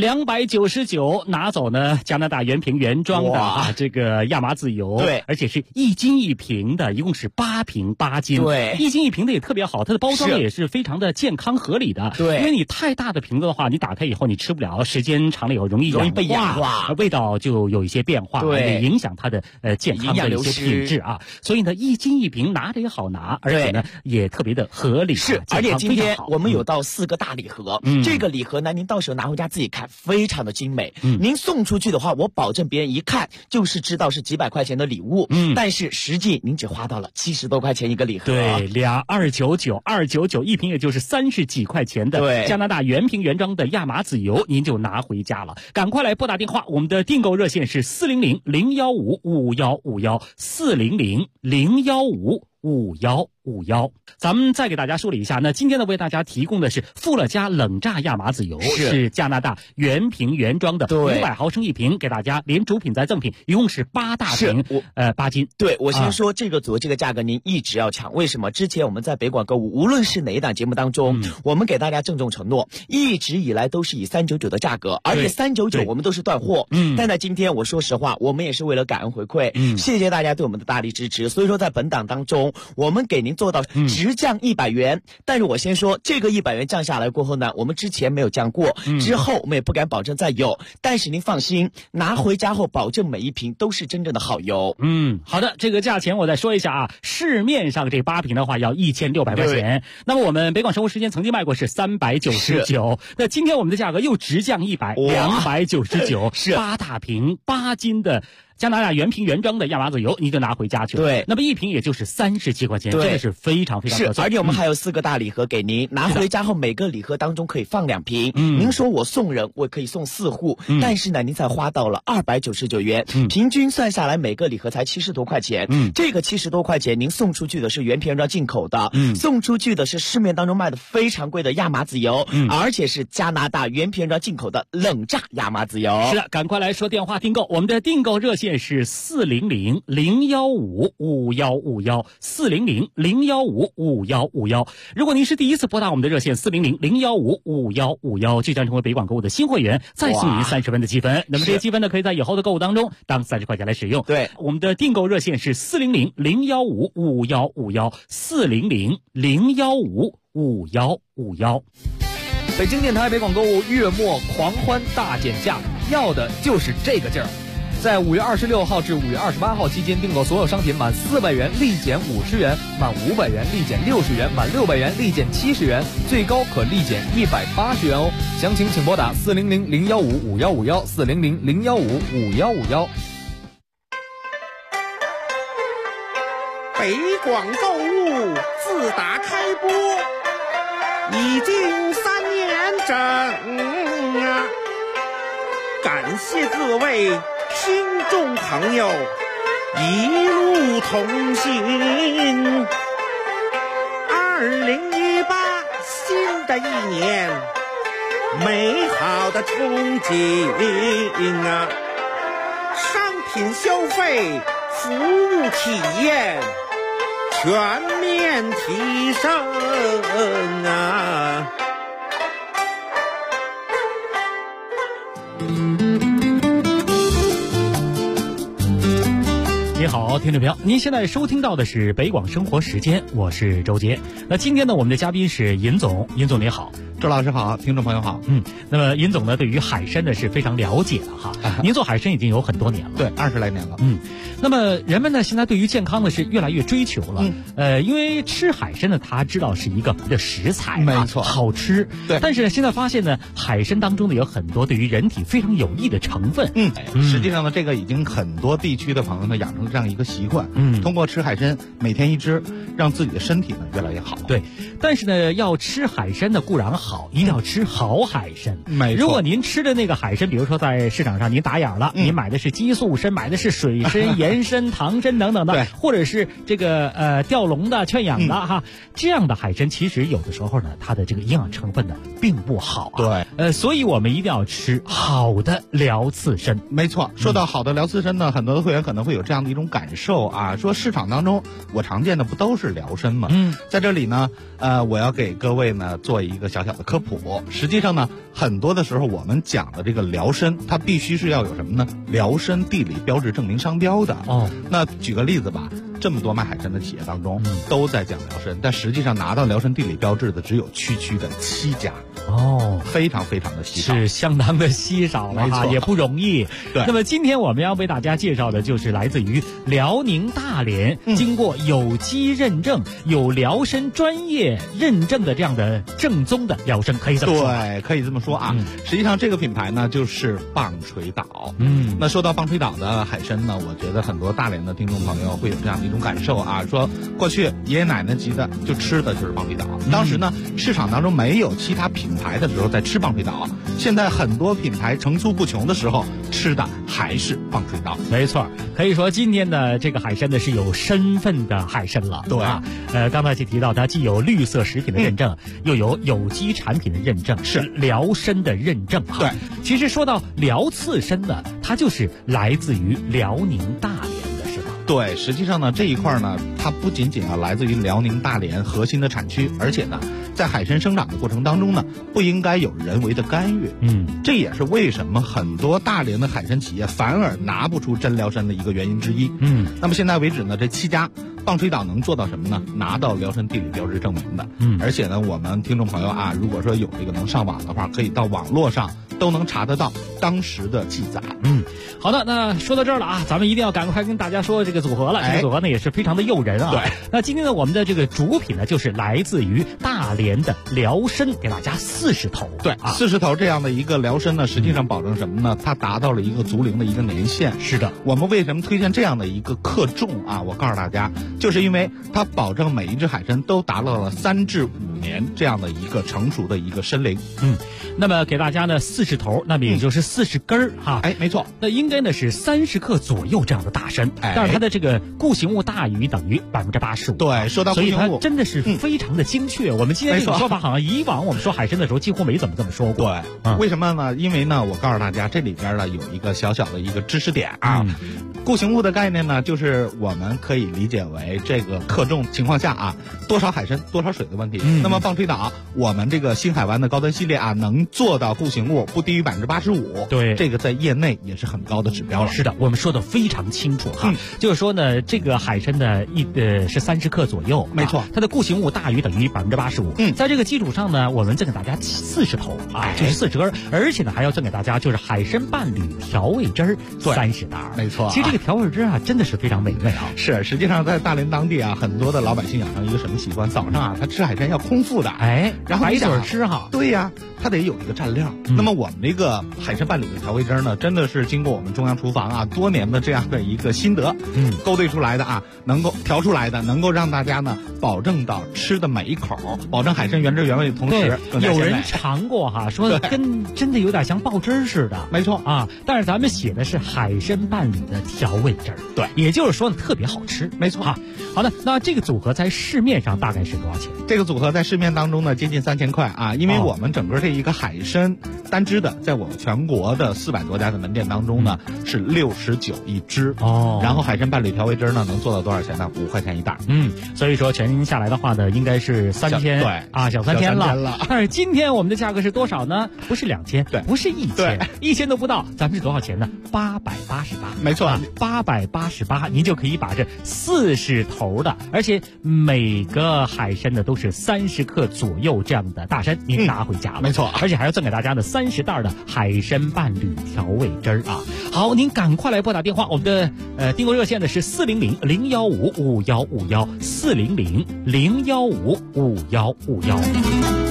，299拿走呢，加拿大原瓶原装的这个亚麻籽油， 对， 而且是1斤1瓶的，一共是8瓶8斤， 对 ，1斤1瓶的也特别好，它的包装也是非常的健康合理的， 对， 因为你太大的瓶子的话，你打开以后你吃不了，时间长了以后容易被氧化， 味道就有一些变化， 对， 也影响它的健康的一些品质啊。所以呢，1斤1瓶拿着也好拿，而且呢也特别的合理， 是，而且今天我们有到4个大礼盒，这个礼盒呢，您到时候拿回家自己看，非常的精美。您送出去的话，我保证别人一看就是知道是几百块钱的礼物，但是实际您只花到了70多块钱一个礼盒。 对，299一瓶，也就是30几块钱的加拿大原瓶原装的亚麻籽油，您就拿回家了。赶快来拨打电话，我们的订购热线是400-015-5151，400-015-5151。咱们再给大家梳理一下，那今天呢为大家提供的是富乐家冷榨亚麻籽油，是加拿大原瓶原装的，500毫升一瓶，给大家连主品再赠品，一共是8大瓶，8斤。 对，我先说这个组这个价格您一直要抢，为什么？之前我们在北广购物，无论是哪一档节目当中，我们给大家郑重承诺，一直以来都是以399的价格，而且399我们都是断货。但在今天我说实话，我们也是为了感恩回馈，谢谢大家对我们的大力支持。所以说在本档当中，我们给您做到直降100元，但是我先说这个100元降下来过后呢，我们之前没有降过，之后我们也不敢保证再有，但是您放心，拿回家后保证每一瓶都是真正的好油。 好的，这个价钱我再说一下啊，市面上这8瓶的话要1600块钱，那么我们北广生活时间曾经卖过是399，那今天我们的价格又直降100，299，是8大瓶8斤的加拿大原瓶原装的亚麻籽油，你就拿回家去了。 对， 那么一瓶也就是37块钱，真的是非常非常合算。 而且我们还有4个大礼盒给您，拿回家后每个礼盒当中可以放2瓶。您说我送人，我可以送4户，但是呢，您才花到了299元，平均算下来每个礼盒才70多块钱。这个70多块钱，您送出去的是原瓶原装进口的，送出去的是市面当中卖的非常贵的亚麻籽油，而且是加拿大原瓶原装进口的冷榨亚麻籽油。 是的，赶快来说电话订购，我们的订购热线是400-015-5151，400-015-5151。如果您是第一次拨打我们的热线400-015-5151，就将成为北广购物的新会员，再送您30分的积分。那么这些积分呢，可以在以后的购物当中当30块钱来使用。 对， 我们的订购热线是400-015-5151，400-015-5151。 北京电台北广购物月末狂欢大减价，要的就是这个劲儿。在5月26号至5月28号期间订购所有商品满400元立减50元，满500元立减60元，满600元立减70元，最高可立减180元哦。详情请拨打400-015-5151，400-015-5151。 北广购物自打开播已经3年整啊，感谢各位听众朋友一路同行。2018新的一年，美好的憧憬啊，商品消费服务体验全面提升啊！ 你好，听众朋友，您现在收听到的是北广生活时间，我是周杰。那今天呢，我们的嘉宾是尹总，尹总你好。 周老师好，听众朋友好。 那么尹总呢，对于海参呢是非常了解的哈。您做海参已经有很多年了， 对，20来年了。 那么人们呢，现在对于健康呢是越来越追求了。因为吃海参呢，他知道是一个的食材， 没错， 好吃。 对。 但是呢，现在发现呢，海参当中呢有很多对于人体非常有益的成分。 实际上呢，这个已经很多地区的朋友呢养成这样一个习惯。通过吃海参，每天一只，让自己的身体呢越来越好。 对。但是呢，要吃海参呢固然好，一定要吃好海参。 没错。 如果您吃的那个海参，比如说在市场上您打眼了，您买的是激素参，买的是水参、盐参、糖参等等的， 对， 或者是这个钓笼的、圈养的哈，这样的海参其实有的时候呢，它的这个营养成分呢并不好啊。 对。 所以我们一定要吃好的辽刺参。 没错。说到好的辽刺参呢，很多的会员可能会有这样的一种感受啊，说市场当中我常见的不都是辽参吗？在这里呢，我要给各位呢做一个小小的科普。实际上呢，很多的时候我们讲的这个辽参，它必须是要有什么呢？辽参地理标志证明商标的。那举个例子吧，这么多卖海参的企业当中，都在讲辽参，但实际上拿到辽参地理标志的只有区的7家。非常非常的稀少， 是相当的稀少了哈，也不容易。 对。 那么今天我们要为大家介绍的就是来自于辽宁大连，经过有机认证、有辽参专业认证的这样的正宗的辽参，可以这么说。 对，可以这么说啊。实际上这个品牌呢就是棒槌岛。那说到棒槌岛的海参呢，我觉得很多大连的听众朋友会有这样的一种感受啊，说过去爷爷奶奶级的就吃的就是棒槌岛，当时呢市场当中没有其他品牌的时候在吃棒槌岛，现在很多品牌层出不穷的时候，吃的还是棒槌岛。 没错，可以说今天的这个海参呢是有身份的海参了。 对啊，刚才就提到它既有绿色食品的认证，又有有机产品的认证，是辽参的认证。 对， 其实说到辽刺参呢，它就是来自于辽宁大连的，是吧？ 对，实际上呢，这一块呢，它不仅仅来自于辽宁大连核心的产区，而且呢，在海参生长的过程当中呢，不应该有人为的干预。这也是为什么很多大连的海参企业反而拿不出真辽参的一个原因之一。那么现在为止呢，这7家棒槌岛能做到什么呢？拿到辽参地理标志证明的。而且呢，我们听众朋友啊，如果说有这个能上网的话，可以到网络上都能查得到当时的记载。 好的，那说到这儿了啊，咱们一定要赶快跟大家说这个组合了。这个组合呢也是非常的诱人啊。 对。 那今天呢，我们的这个主品呢就是来自于大连的辽参，给大家40头。 对啊，40头这样的一个辽参呢，实际上保证什么呢？它达到了一个足龄的一个年限。 是的。 我们为什么推荐这样的一个克重啊？我告诉大家，就是因为它保证每一只海参都达到了3至5年这样的一个成熟的一个参龄。 那么给大家呢40头，那么也就是40根儿哈。 没错。 那应该呢是30克左右这样的大参，但是它的这个固形物大于等于85%。 对，说到固形物， 所以它真的是非常的精确。我们今天这个说法好像以往我们说海参的时候几乎没怎么这么说过。 对，为什么呢？因为呢，我告诉大家，这里边呢有一个小小的一个知识点啊。固形物的概念呢，就是我们可以理解为这个克重情况下啊，多少海参多少水的问题。那么棒槌岛，我们这个新海湾的高端系列啊，能做到固形物不低于85%。 对， 这个在业内也是很高的指标了。 是的，我们说的非常清楚哈。就是说呢，这个海参的是30克左右， 没错， 它的固形物大于等于85%。在这个基础上呢，我们赠给大家40头啊，就是40根，而且呢还要赠给大家就是海参伴侣调味汁30袋。 没错。 其实这个调味汁啊，真的是非常美味啊。 是，实际上在大连当地啊，很多的老百姓养成一个什么习惯？早上啊，他吃海参要空腹的，然后白嘴吃哈。 对呀，它得有一个蘸料。那么我们这个海参伴侣的调味汁呢，真的是经过我们中央厨房啊多年的这样的一个心得，勾兑出来的啊，能够调出来的，能够让大家呢保证到吃的每一口，保证海参原汁原味的同时， 有人尝过哈，说跟真的有点像爆汁似的。 没错啊，但是咱们写的是海参伴侣的调味汁儿， 对， 也就是说呢特别好吃。 没错啊。好的，那这个组合在市面上大概是多少钱？ 这个组合在市面当中呢接近3000块啊，因为我们整个这这一个海参单只的，在我们全国的400多家的门店当中呢，是69一只哦。然后海参伴侣调味汁呢，能做到多少钱呢？5块钱一袋。 所以说全下来的话呢，应该是3000， 对啊，小3000了。但是今天我们的价格是多少呢？不是2000， 对， 不是1000都不到，咱们是多少钱呢？888。 没错 ，888，您就可以把这40头的，而且每个海参呢都是30克左右这样的大参，您拿回家了。 没错， 而且还要赠给大家呢30袋的海参伴侣调味汁儿啊。好，您赶快来拨打电话，我们的订购热线呢是400-015-5151，400-015-5151。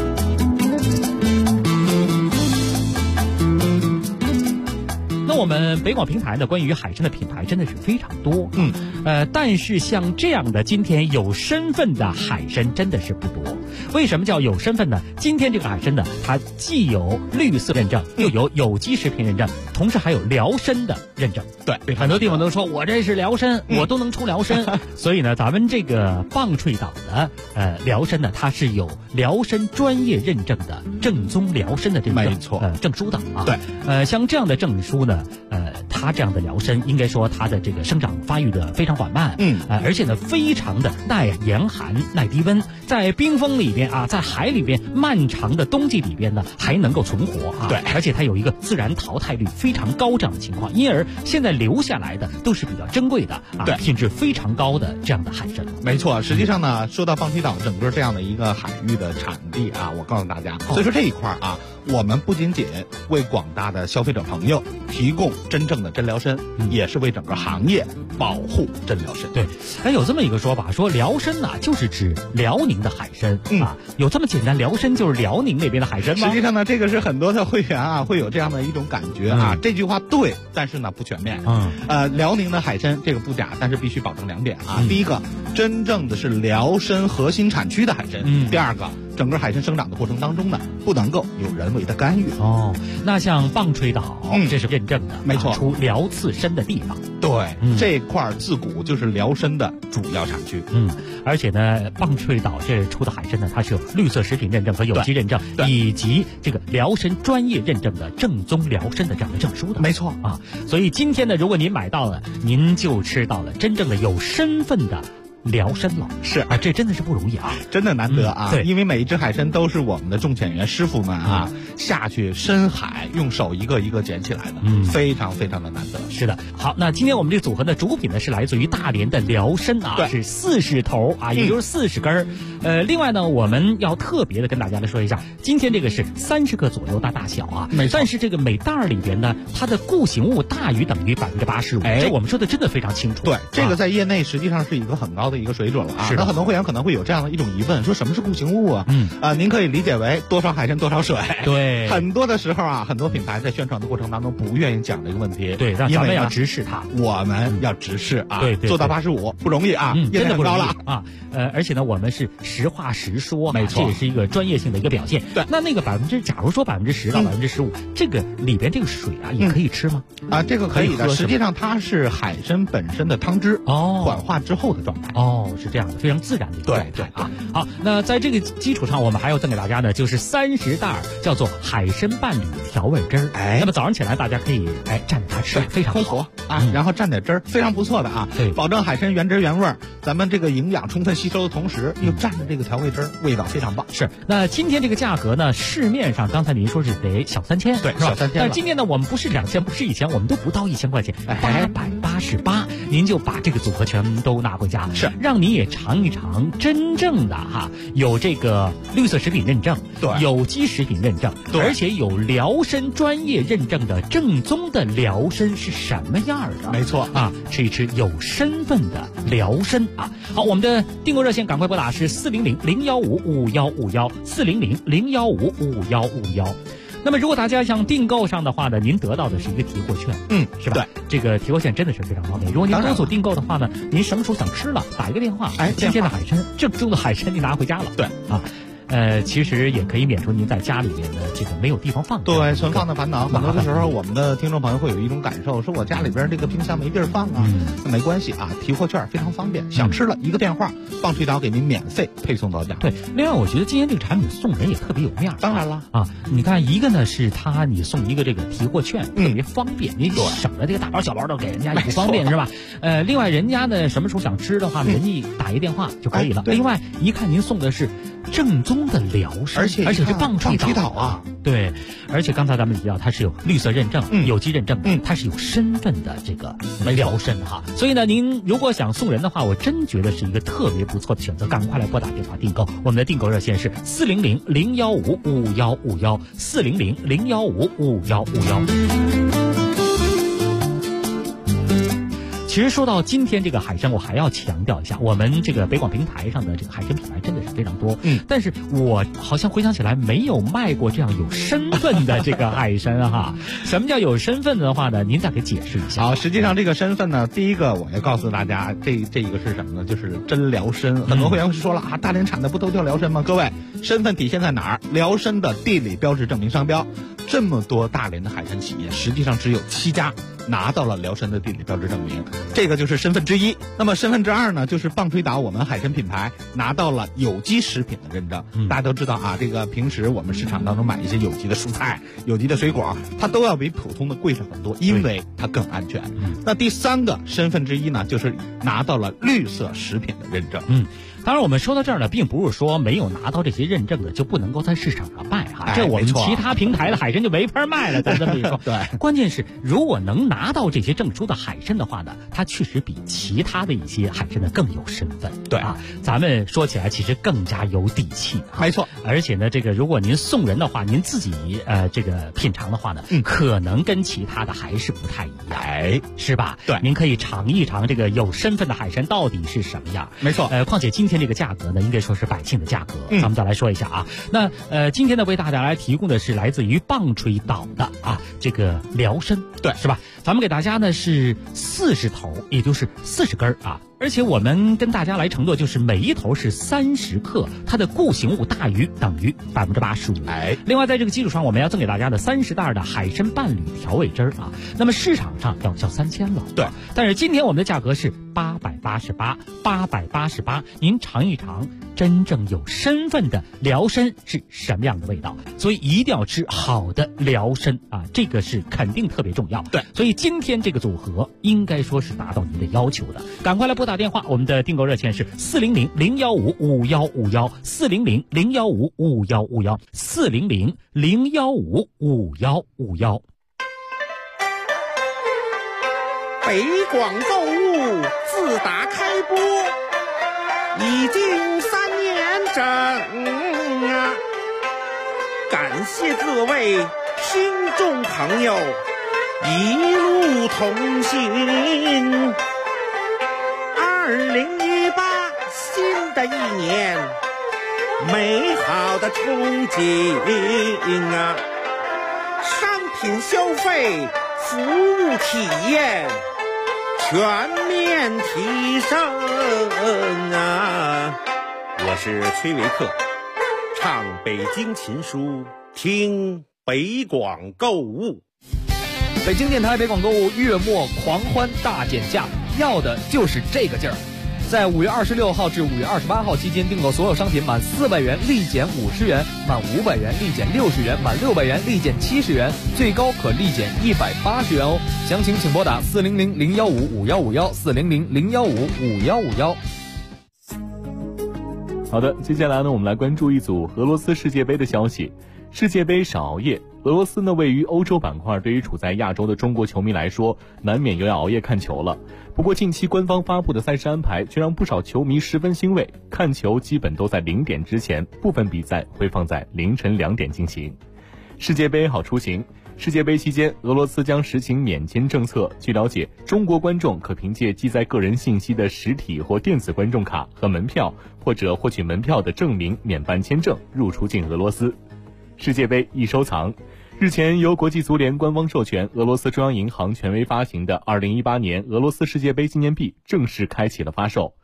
那我们北广平台呢，关于海参的品牌真的是非常多，但是像这样的今天有身份的海参真的是不多。为什么叫有身份呢？今天这个海参呢，它既有绿色认证，又有有机食品认证，同时还有辽参的认证。对，很多地方都说我这是辽参，我都能出辽参。所以呢，咱们这个棒槌岛的辽参呢，它是有辽参专业认证的正宗辽参的这个证书的啊。 对， 像这样的证书呢，它这样的辽参应该说它的这个生长发育的非常缓慢，而且呢非常的耐严寒、耐低温，在冰封里边啊，在海里边漫长的冬季里边呢还能够存活啊。 对， 而且它有一个自然淘汰率非常高这样的情况，因而现在留下来的都是比较珍贵的啊， 对， 品质非常高的这样的海参。 没错，实际上呢，说到棒槌岛整个这样的一个海域的产地啊，我告诉大家，所以说这一块啊，我们不仅仅为广大的消费者朋友提供真正的真辽参，也是为整个行业保护真辽参。 对，有这么一个说法，说辽参呢就是指辽宁的海参啊，有这么简单？辽参就是辽宁那边的海参吗？ 实际上呢，这个是很多的会员啊会有这样的一种感觉啊，这句话对，但是呢不全面。辽宁的海参这个不假，但是必须保证2点啊。第一个，真正的是辽参核心产区的海参；第二个，整个海参生长的过程当中呢，不能够有人为的干预。 那像棒槌岛，这是认证的， 没错， 出辽刺参的地方。 对，这块自古就是辽参的主要产区。 而且呢，棒槌岛这出的海参呢，它是有绿色食品认证和有机认证，以及这个辽参专业认证的正宗辽参的这样的证书的。 没错啊，所以今天呢，如果您买到了，您就吃到了真正的有身份的辽参了。 是啊，这真的是不容易啊， 真的难得啊。 对， 因为每一只海参都是我们的种浅员师傅们啊下去深海用手一个一个捡起来的，非常非常的难得。 是的，好，那今天我们这个组合的主品呢是来自于大连的辽参啊，是40头啊，也就是40根另外呢，我们要特别的跟大家来说一下，今天这个是30克左右的大小啊， 没错。 但是这个每袋里边呢，它的固形物大于等于85%，这我们说的真的非常清楚。 对，这个在业内实际上是一个很高的一个水准了啊。那很多会员可能会有这样的一种疑问，说什么是固形物啊？您可以理解为多少海参多少水。 对， 很多的时候啊，很多品牌在宣传的过程当中不愿意讲这个问题。 对，让咱们要直视它， 我们要直视啊， 对， 做到85不容易啊， 真的不高了啊。而且呢，我们是实话实说， 没错， 这也是一个专业性的一个表现。 对， 那个假如说10%到15%，这个里边这个水啊，也可以吃吗？ 这个可以的。实际上它是海参本身的汤汁缓化之后的状态。 是这样的，非常自然的一个状态。 对啊。好，那在这个基础上，我们还要赠给大家呢，就是30袋叫做海参伴侣调味汁儿。那么早上起来大家可以蘸着它吃，非常好啊。然后蘸点汁儿，非常不错的啊。 对， 保证海参原汁原味儿，咱们这个营养充分吸收的同时，又蘸着这个调味汁儿，味道非常棒。 是。那今天这个价格呢，市面上刚才您说是得小3000， 对，小3000。 但是今天呢，我们不是2000，不是1000，我们都不到1000块钱，888，您就把这个组合全都拿回家， 是让你也尝一尝真正的有这个绿色食品认证， 对， 有机食品认证， 对， 而且有辽参专业认证的正宗的辽参是什么样的？ 没错啊，吃一吃有身份的辽参啊。好，我们的订购热线赶快拨打是400-015-5151，400-015-5151。那么如果大家想订购上的话呢，您得到的是一个提货券，是吧？ 对， 这个提货券真的是非常方便。如果您多组订购的话呢，您什么时候想吃了，打一个电话，今天的海参，正宗的海参，您拿回家了。 对啊。 其实也可以免除您在家里面的这个没有地方放。 对，存放的烦恼。很多的时候，我们的听众朋友会有一种感受，说我家里边这个冰箱没地儿放啊，没关系啊，提货券非常方便，想吃了一个电话，棒槌岛给您免费配送到家。 对，另外我觉得今天这个产品送人也特别有面儿。 当然了啊，你看一个呢是你送一个这个提货券，特别方便，你省了这个大包小包的给人家也不方便是吧？另外人家呢什么时候想吃的话，人家打一电话就可以了。另外一看您送的是正宗的辽参，而且是棒槌岛啊。对，而且刚才咱们提到它是有绿色认证、有机认证，它是有身份的这个辽参哈。所以呢，您如果想送人的话，我真觉得是一个特别不错的选择，赶快来拨打电话订购。我们的订购热线是400-015-5151，400-015-5151。其实说到今天这个海参，我还要强调一下，我们这个北广平台上的这个海参品牌真的是非常多。但是我好像回想起来没有卖过这样有身份的这个海参哈。什么叫有身份的话呢？您再给解释一下。 好，实际上这个身份呢，第一个我要告诉大家，这一个是什么呢？就是真辽参。很多会员说了啊，大连产的不都叫辽参吗？各位，身份体现在哪儿？辽参的地理标志证明商标。这么多大连的海参企业，实际上只有7家拿到了辽参的地理标志证明，这个就是身份之一。那么身份之二呢，就是棒槌岛我们海参品牌拿到了有机食品的认证。大家都知道啊，这个平时我们市场当中买一些有机的蔬菜、有机的水果，它都要比普通的贵上很多，因为它更安全。那第三个身份之一呢，就是拿到了绿色食品的认证。 当然我们说到这儿呢，并不是说没有拿到这些认证的就不能够在市场上卖哈，这我们其他平台的海参就没法卖了，咱这么一说。 对， 关键是如果能拿到这些证书的海参的话呢，它确实比其他的一些海参呢更有身份。 对啊，咱们说起来其实更加有底气。 没错， 而且呢，这个如果您送人的话，您自己这个品尝的话呢，可能跟其他的还是不太一样，是吧？ 对， 您可以尝一尝这个有身份的海参到底是什么样。 没错， 况且今天这个价格呢，应该说是百姓的价格。咱们再来说一下啊，那今天呢为大家来提供的是来自于棒槌岛的这个辽参，对，是吧？咱们给大家呢是40头，也就是40根啊。而且我们跟大家来承诺，就是每一头是30克，它的固形物大于等于85%。另外在这个基础上，我们要赠给大家的30袋的海参伴侣调味汁啊。那么市场上要3000了，对。但是今天我们的价格是888，您尝一尝真正有身份的辽参是什么样的味道。所以一定要吃好的辽参啊，这个是肯定特别重要。对，所以今天这个组合应该说是达到您的要求的。赶快来拨打电话，我们的订购热线是400-015-5151，400-015-5151，400-015-5151。 北广购物自打开播已经3年整啊，感谢各位听众朋友一路同行。2018新的一年，美好的憧憬啊，商品消费、服务体验全面提升啊！我是崔维克，唱北京琴书，听北广购物。 北京电台北广购物月末狂欢大减价，要的就是这个劲儿。在5月26号至5月28号期间订购所有商品满400元立减50元，满500元立减60元，满600元立减70元，最高可立减180元哦。详情请拨打400-015-5151，400-015-5151。 好的，接下来呢，我们来关注一组俄罗斯世界杯的消息。世界杯少熬夜，俄罗斯呢位于欧洲板块，对于处在亚洲的中国球迷来说，难免又要熬夜看球了。不过近期官方发布的赛事安排却让不少球迷十分欣慰，看球基本都在0点之前，部分比赛会放在凌晨2点进行。世界杯好出行。世界杯期间，俄罗斯将实行免签政策。据了解，中国观众可凭借记载个人信息的实体或电子观众卡和门票，或者获取门票的证明免办签证入出境俄罗斯。世界杯易收藏。日前，由国际足联官方授权，俄罗斯中央银行权威发行的2018年俄罗斯世界杯纪念币正式开启了发售。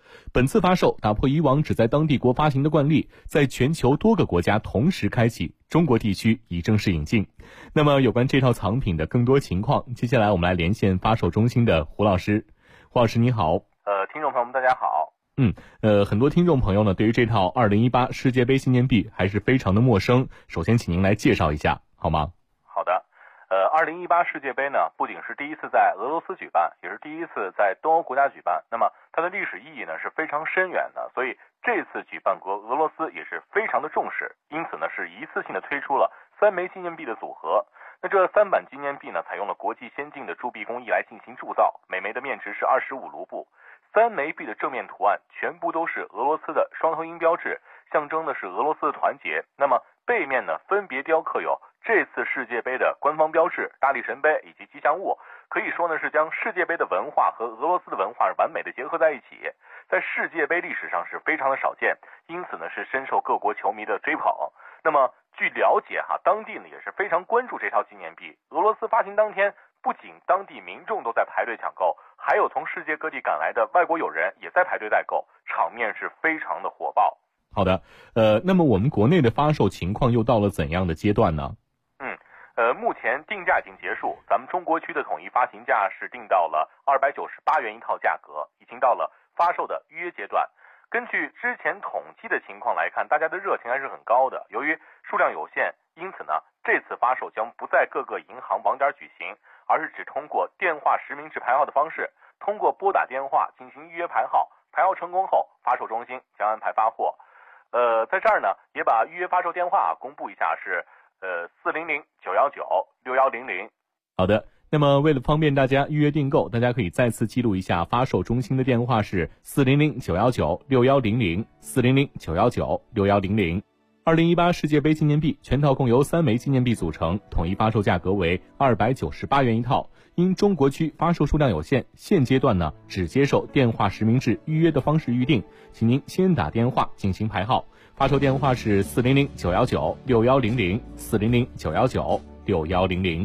本次发售打破以往只在当地国发行的惯例，在全球多个国家同时开启，中国地区已正式引进。那么有关这套藏品的更多情况，接下来我们来连线发售中心的胡老师。胡老师你好。 听众朋友们大家好。 很多听众朋友呢对于这套2018世界杯纪念币还是非常的陌生，首先请您来介绍一下好吗？ 好的。2018世界杯呢，不仅是第一次在俄罗斯举办，也是第一次在东欧国家举办。那么它的历史意义呢是非常深远的，所以这次举办国俄罗斯也是非常的重视，因此呢是一次性的推出了3枚纪念币的组合。那这3版纪念币呢，采用了国际先进的铸币工艺来进行铸造，每枚的面值是25卢布。3枚币的正面图案全部都是俄罗斯的双头鹰标志，象征的是俄罗斯的团结。那么背面呢，分别雕刻有这次世界杯的官方标志、大力神杯以及吉祥物，可以说呢是将世界杯的文化和俄罗斯的文化完美的结合在一起，在世界杯历史上是非常的少见，因此呢是深受各国球迷的追捧。那么据了解当地呢也是非常关注这套纪念币。俄罗斯发行当天，不仅当地民众都在排队抢购，还有从世界各地赶来的外国友人也在排队代购，场面是非常的火爆。 好的，那么我们国内的发售情况又到了怎样的阶段呢？ 目前定价已经结束，咱们中国区的统一发行价是定到了298元一套价格，已经到了发售的预约阶段。根据之前统计的情况来看，大家的热情还是很高的。由于数量有限，因此呢，这次发售将不在各个银行网点举行，而是只通过电话实名制排号的方式，通过拨打电话进行预约排号，排号成功后，发售中心将安排发货。在这儿呢，也把预约发售电话公布一下，是400-919-6100。 好的，那么为了方便大家预约订购，大家可以再次记录一下发售中心的电话是400-919-6100 400-919-6100。2018世界杯纪念币全套共由3枚纪念币组成，统一发售价格为298元一套。因中国区发售数量有限，现阶段呢只接受电话实名制预约的方式预定，请您先打电话进行排号。发售电话是400-919-6100 400-919-6100。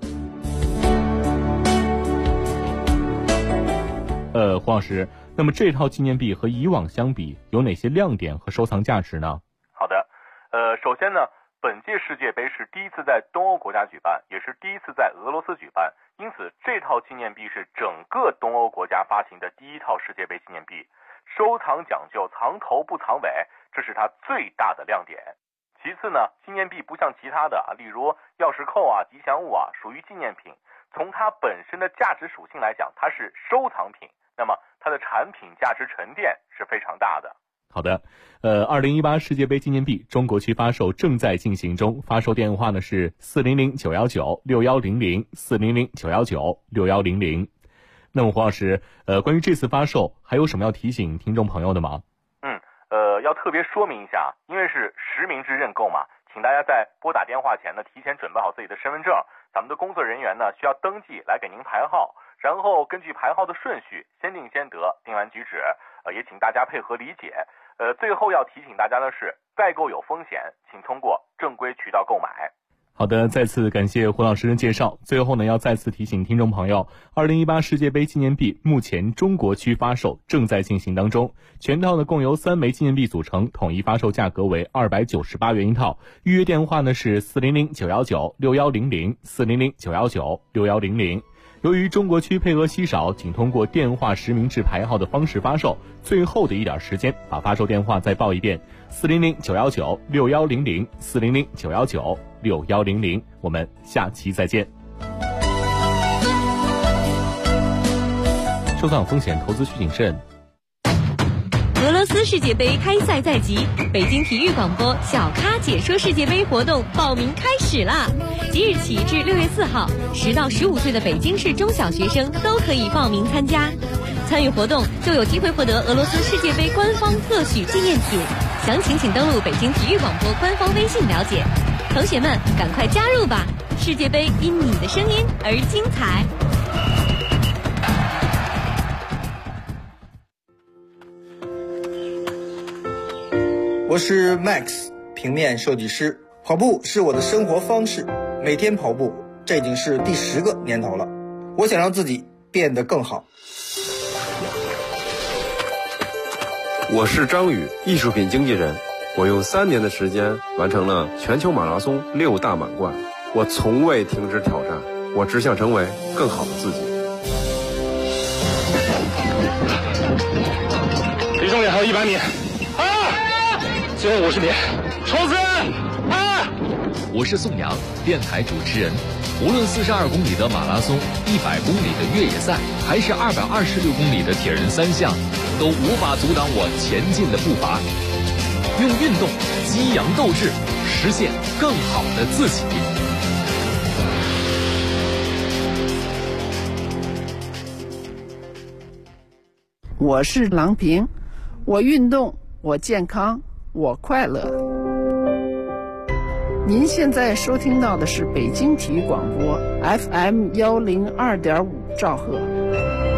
黄老师，那么这套纪念币和以往相比有哪些亮点和收藏价值呢？ 好的，首先呢，本届世界杯是第一次在东欧国家举办，也是第一次在俄罗斯举办，因此这套纪念币是整个东欧国家发行的第一套世界杯纪念币。收藏讲究藏头不藏尾，这是它最大的亮点。其次呢，纪念币不像其他的例如钥匙扣吉祥物属于纪念品，从它本身的价值属性来讲，它是收藏品，那么它的产品价值沉淀是非常大的。 好的，2018世界杯纪念币中国区发售正在进行中，发售电话呢是400-919-6100 400-919-6100。那么黄老师，关于这次发售还有什么要提醒听众朋友的吗？ 要特别说明一下，因为是实名制认购嘛，请大家在拨打电话前呢，提前准备好自己的身份证，咱们的工作人员呢需要登记来给您排号，然后根据排号的顺序先定先得，定完举止，也请大家配合理解。最后要提醒大家的是，代购有风险，请通过正规渠道购买。 好的，再次感谢胡老师的介绍。最后呢，要再次提醒听众朋友，2018世界杯纪念币目前中国区发售正在进行当中，全套呢共由3枚纪念币组成，统一发售价格为298元一套。预约电话呢是400-919-6100 400-919-6100。由于中国区配额稀少，仅通过电话实名制排号的方式发售，最后的一点时间，把发售电话再报一遍：400-919-6100 400-919-6100。我们下期再见。收藏风险，投资需谨慎。 俄罗斯世界杯开赛在即，北京体育广播小咖解说世界杯活动报名开始啦！即日起至6月4号，10到15岁的北京市中小学生都可以报名参加。参与活动就有机会获得俄罗斯世界杯官方特许纪念品，详情请登录北京体育广播官方微信了解。同学们，赶快加入吧！世界杯因你的声音而精彩。 我是 Max， 平面设计师。跑步是我的生活方式，每天跑步，这已经是第10个年头了。我想让自己变得更好。 我是张宇，艺术品经纪人。我用3年的时间完成了全球马拉松6大满贯。我从未停止挑战，我只想成为更好的自己。 离终点还有100米，最后50米，冲刺！ 我是宋阳，电台主持人。无论42公里的马拉松、100公里的越野赛，还是226公里的铁人3项，都无法阻挡我前进的步伐。用运动激扬斗志，实现更好的自己。 我是郎平，我运动，我健康，我快乐。您现在收听到的是北京体育广播 FM102.5兆赫。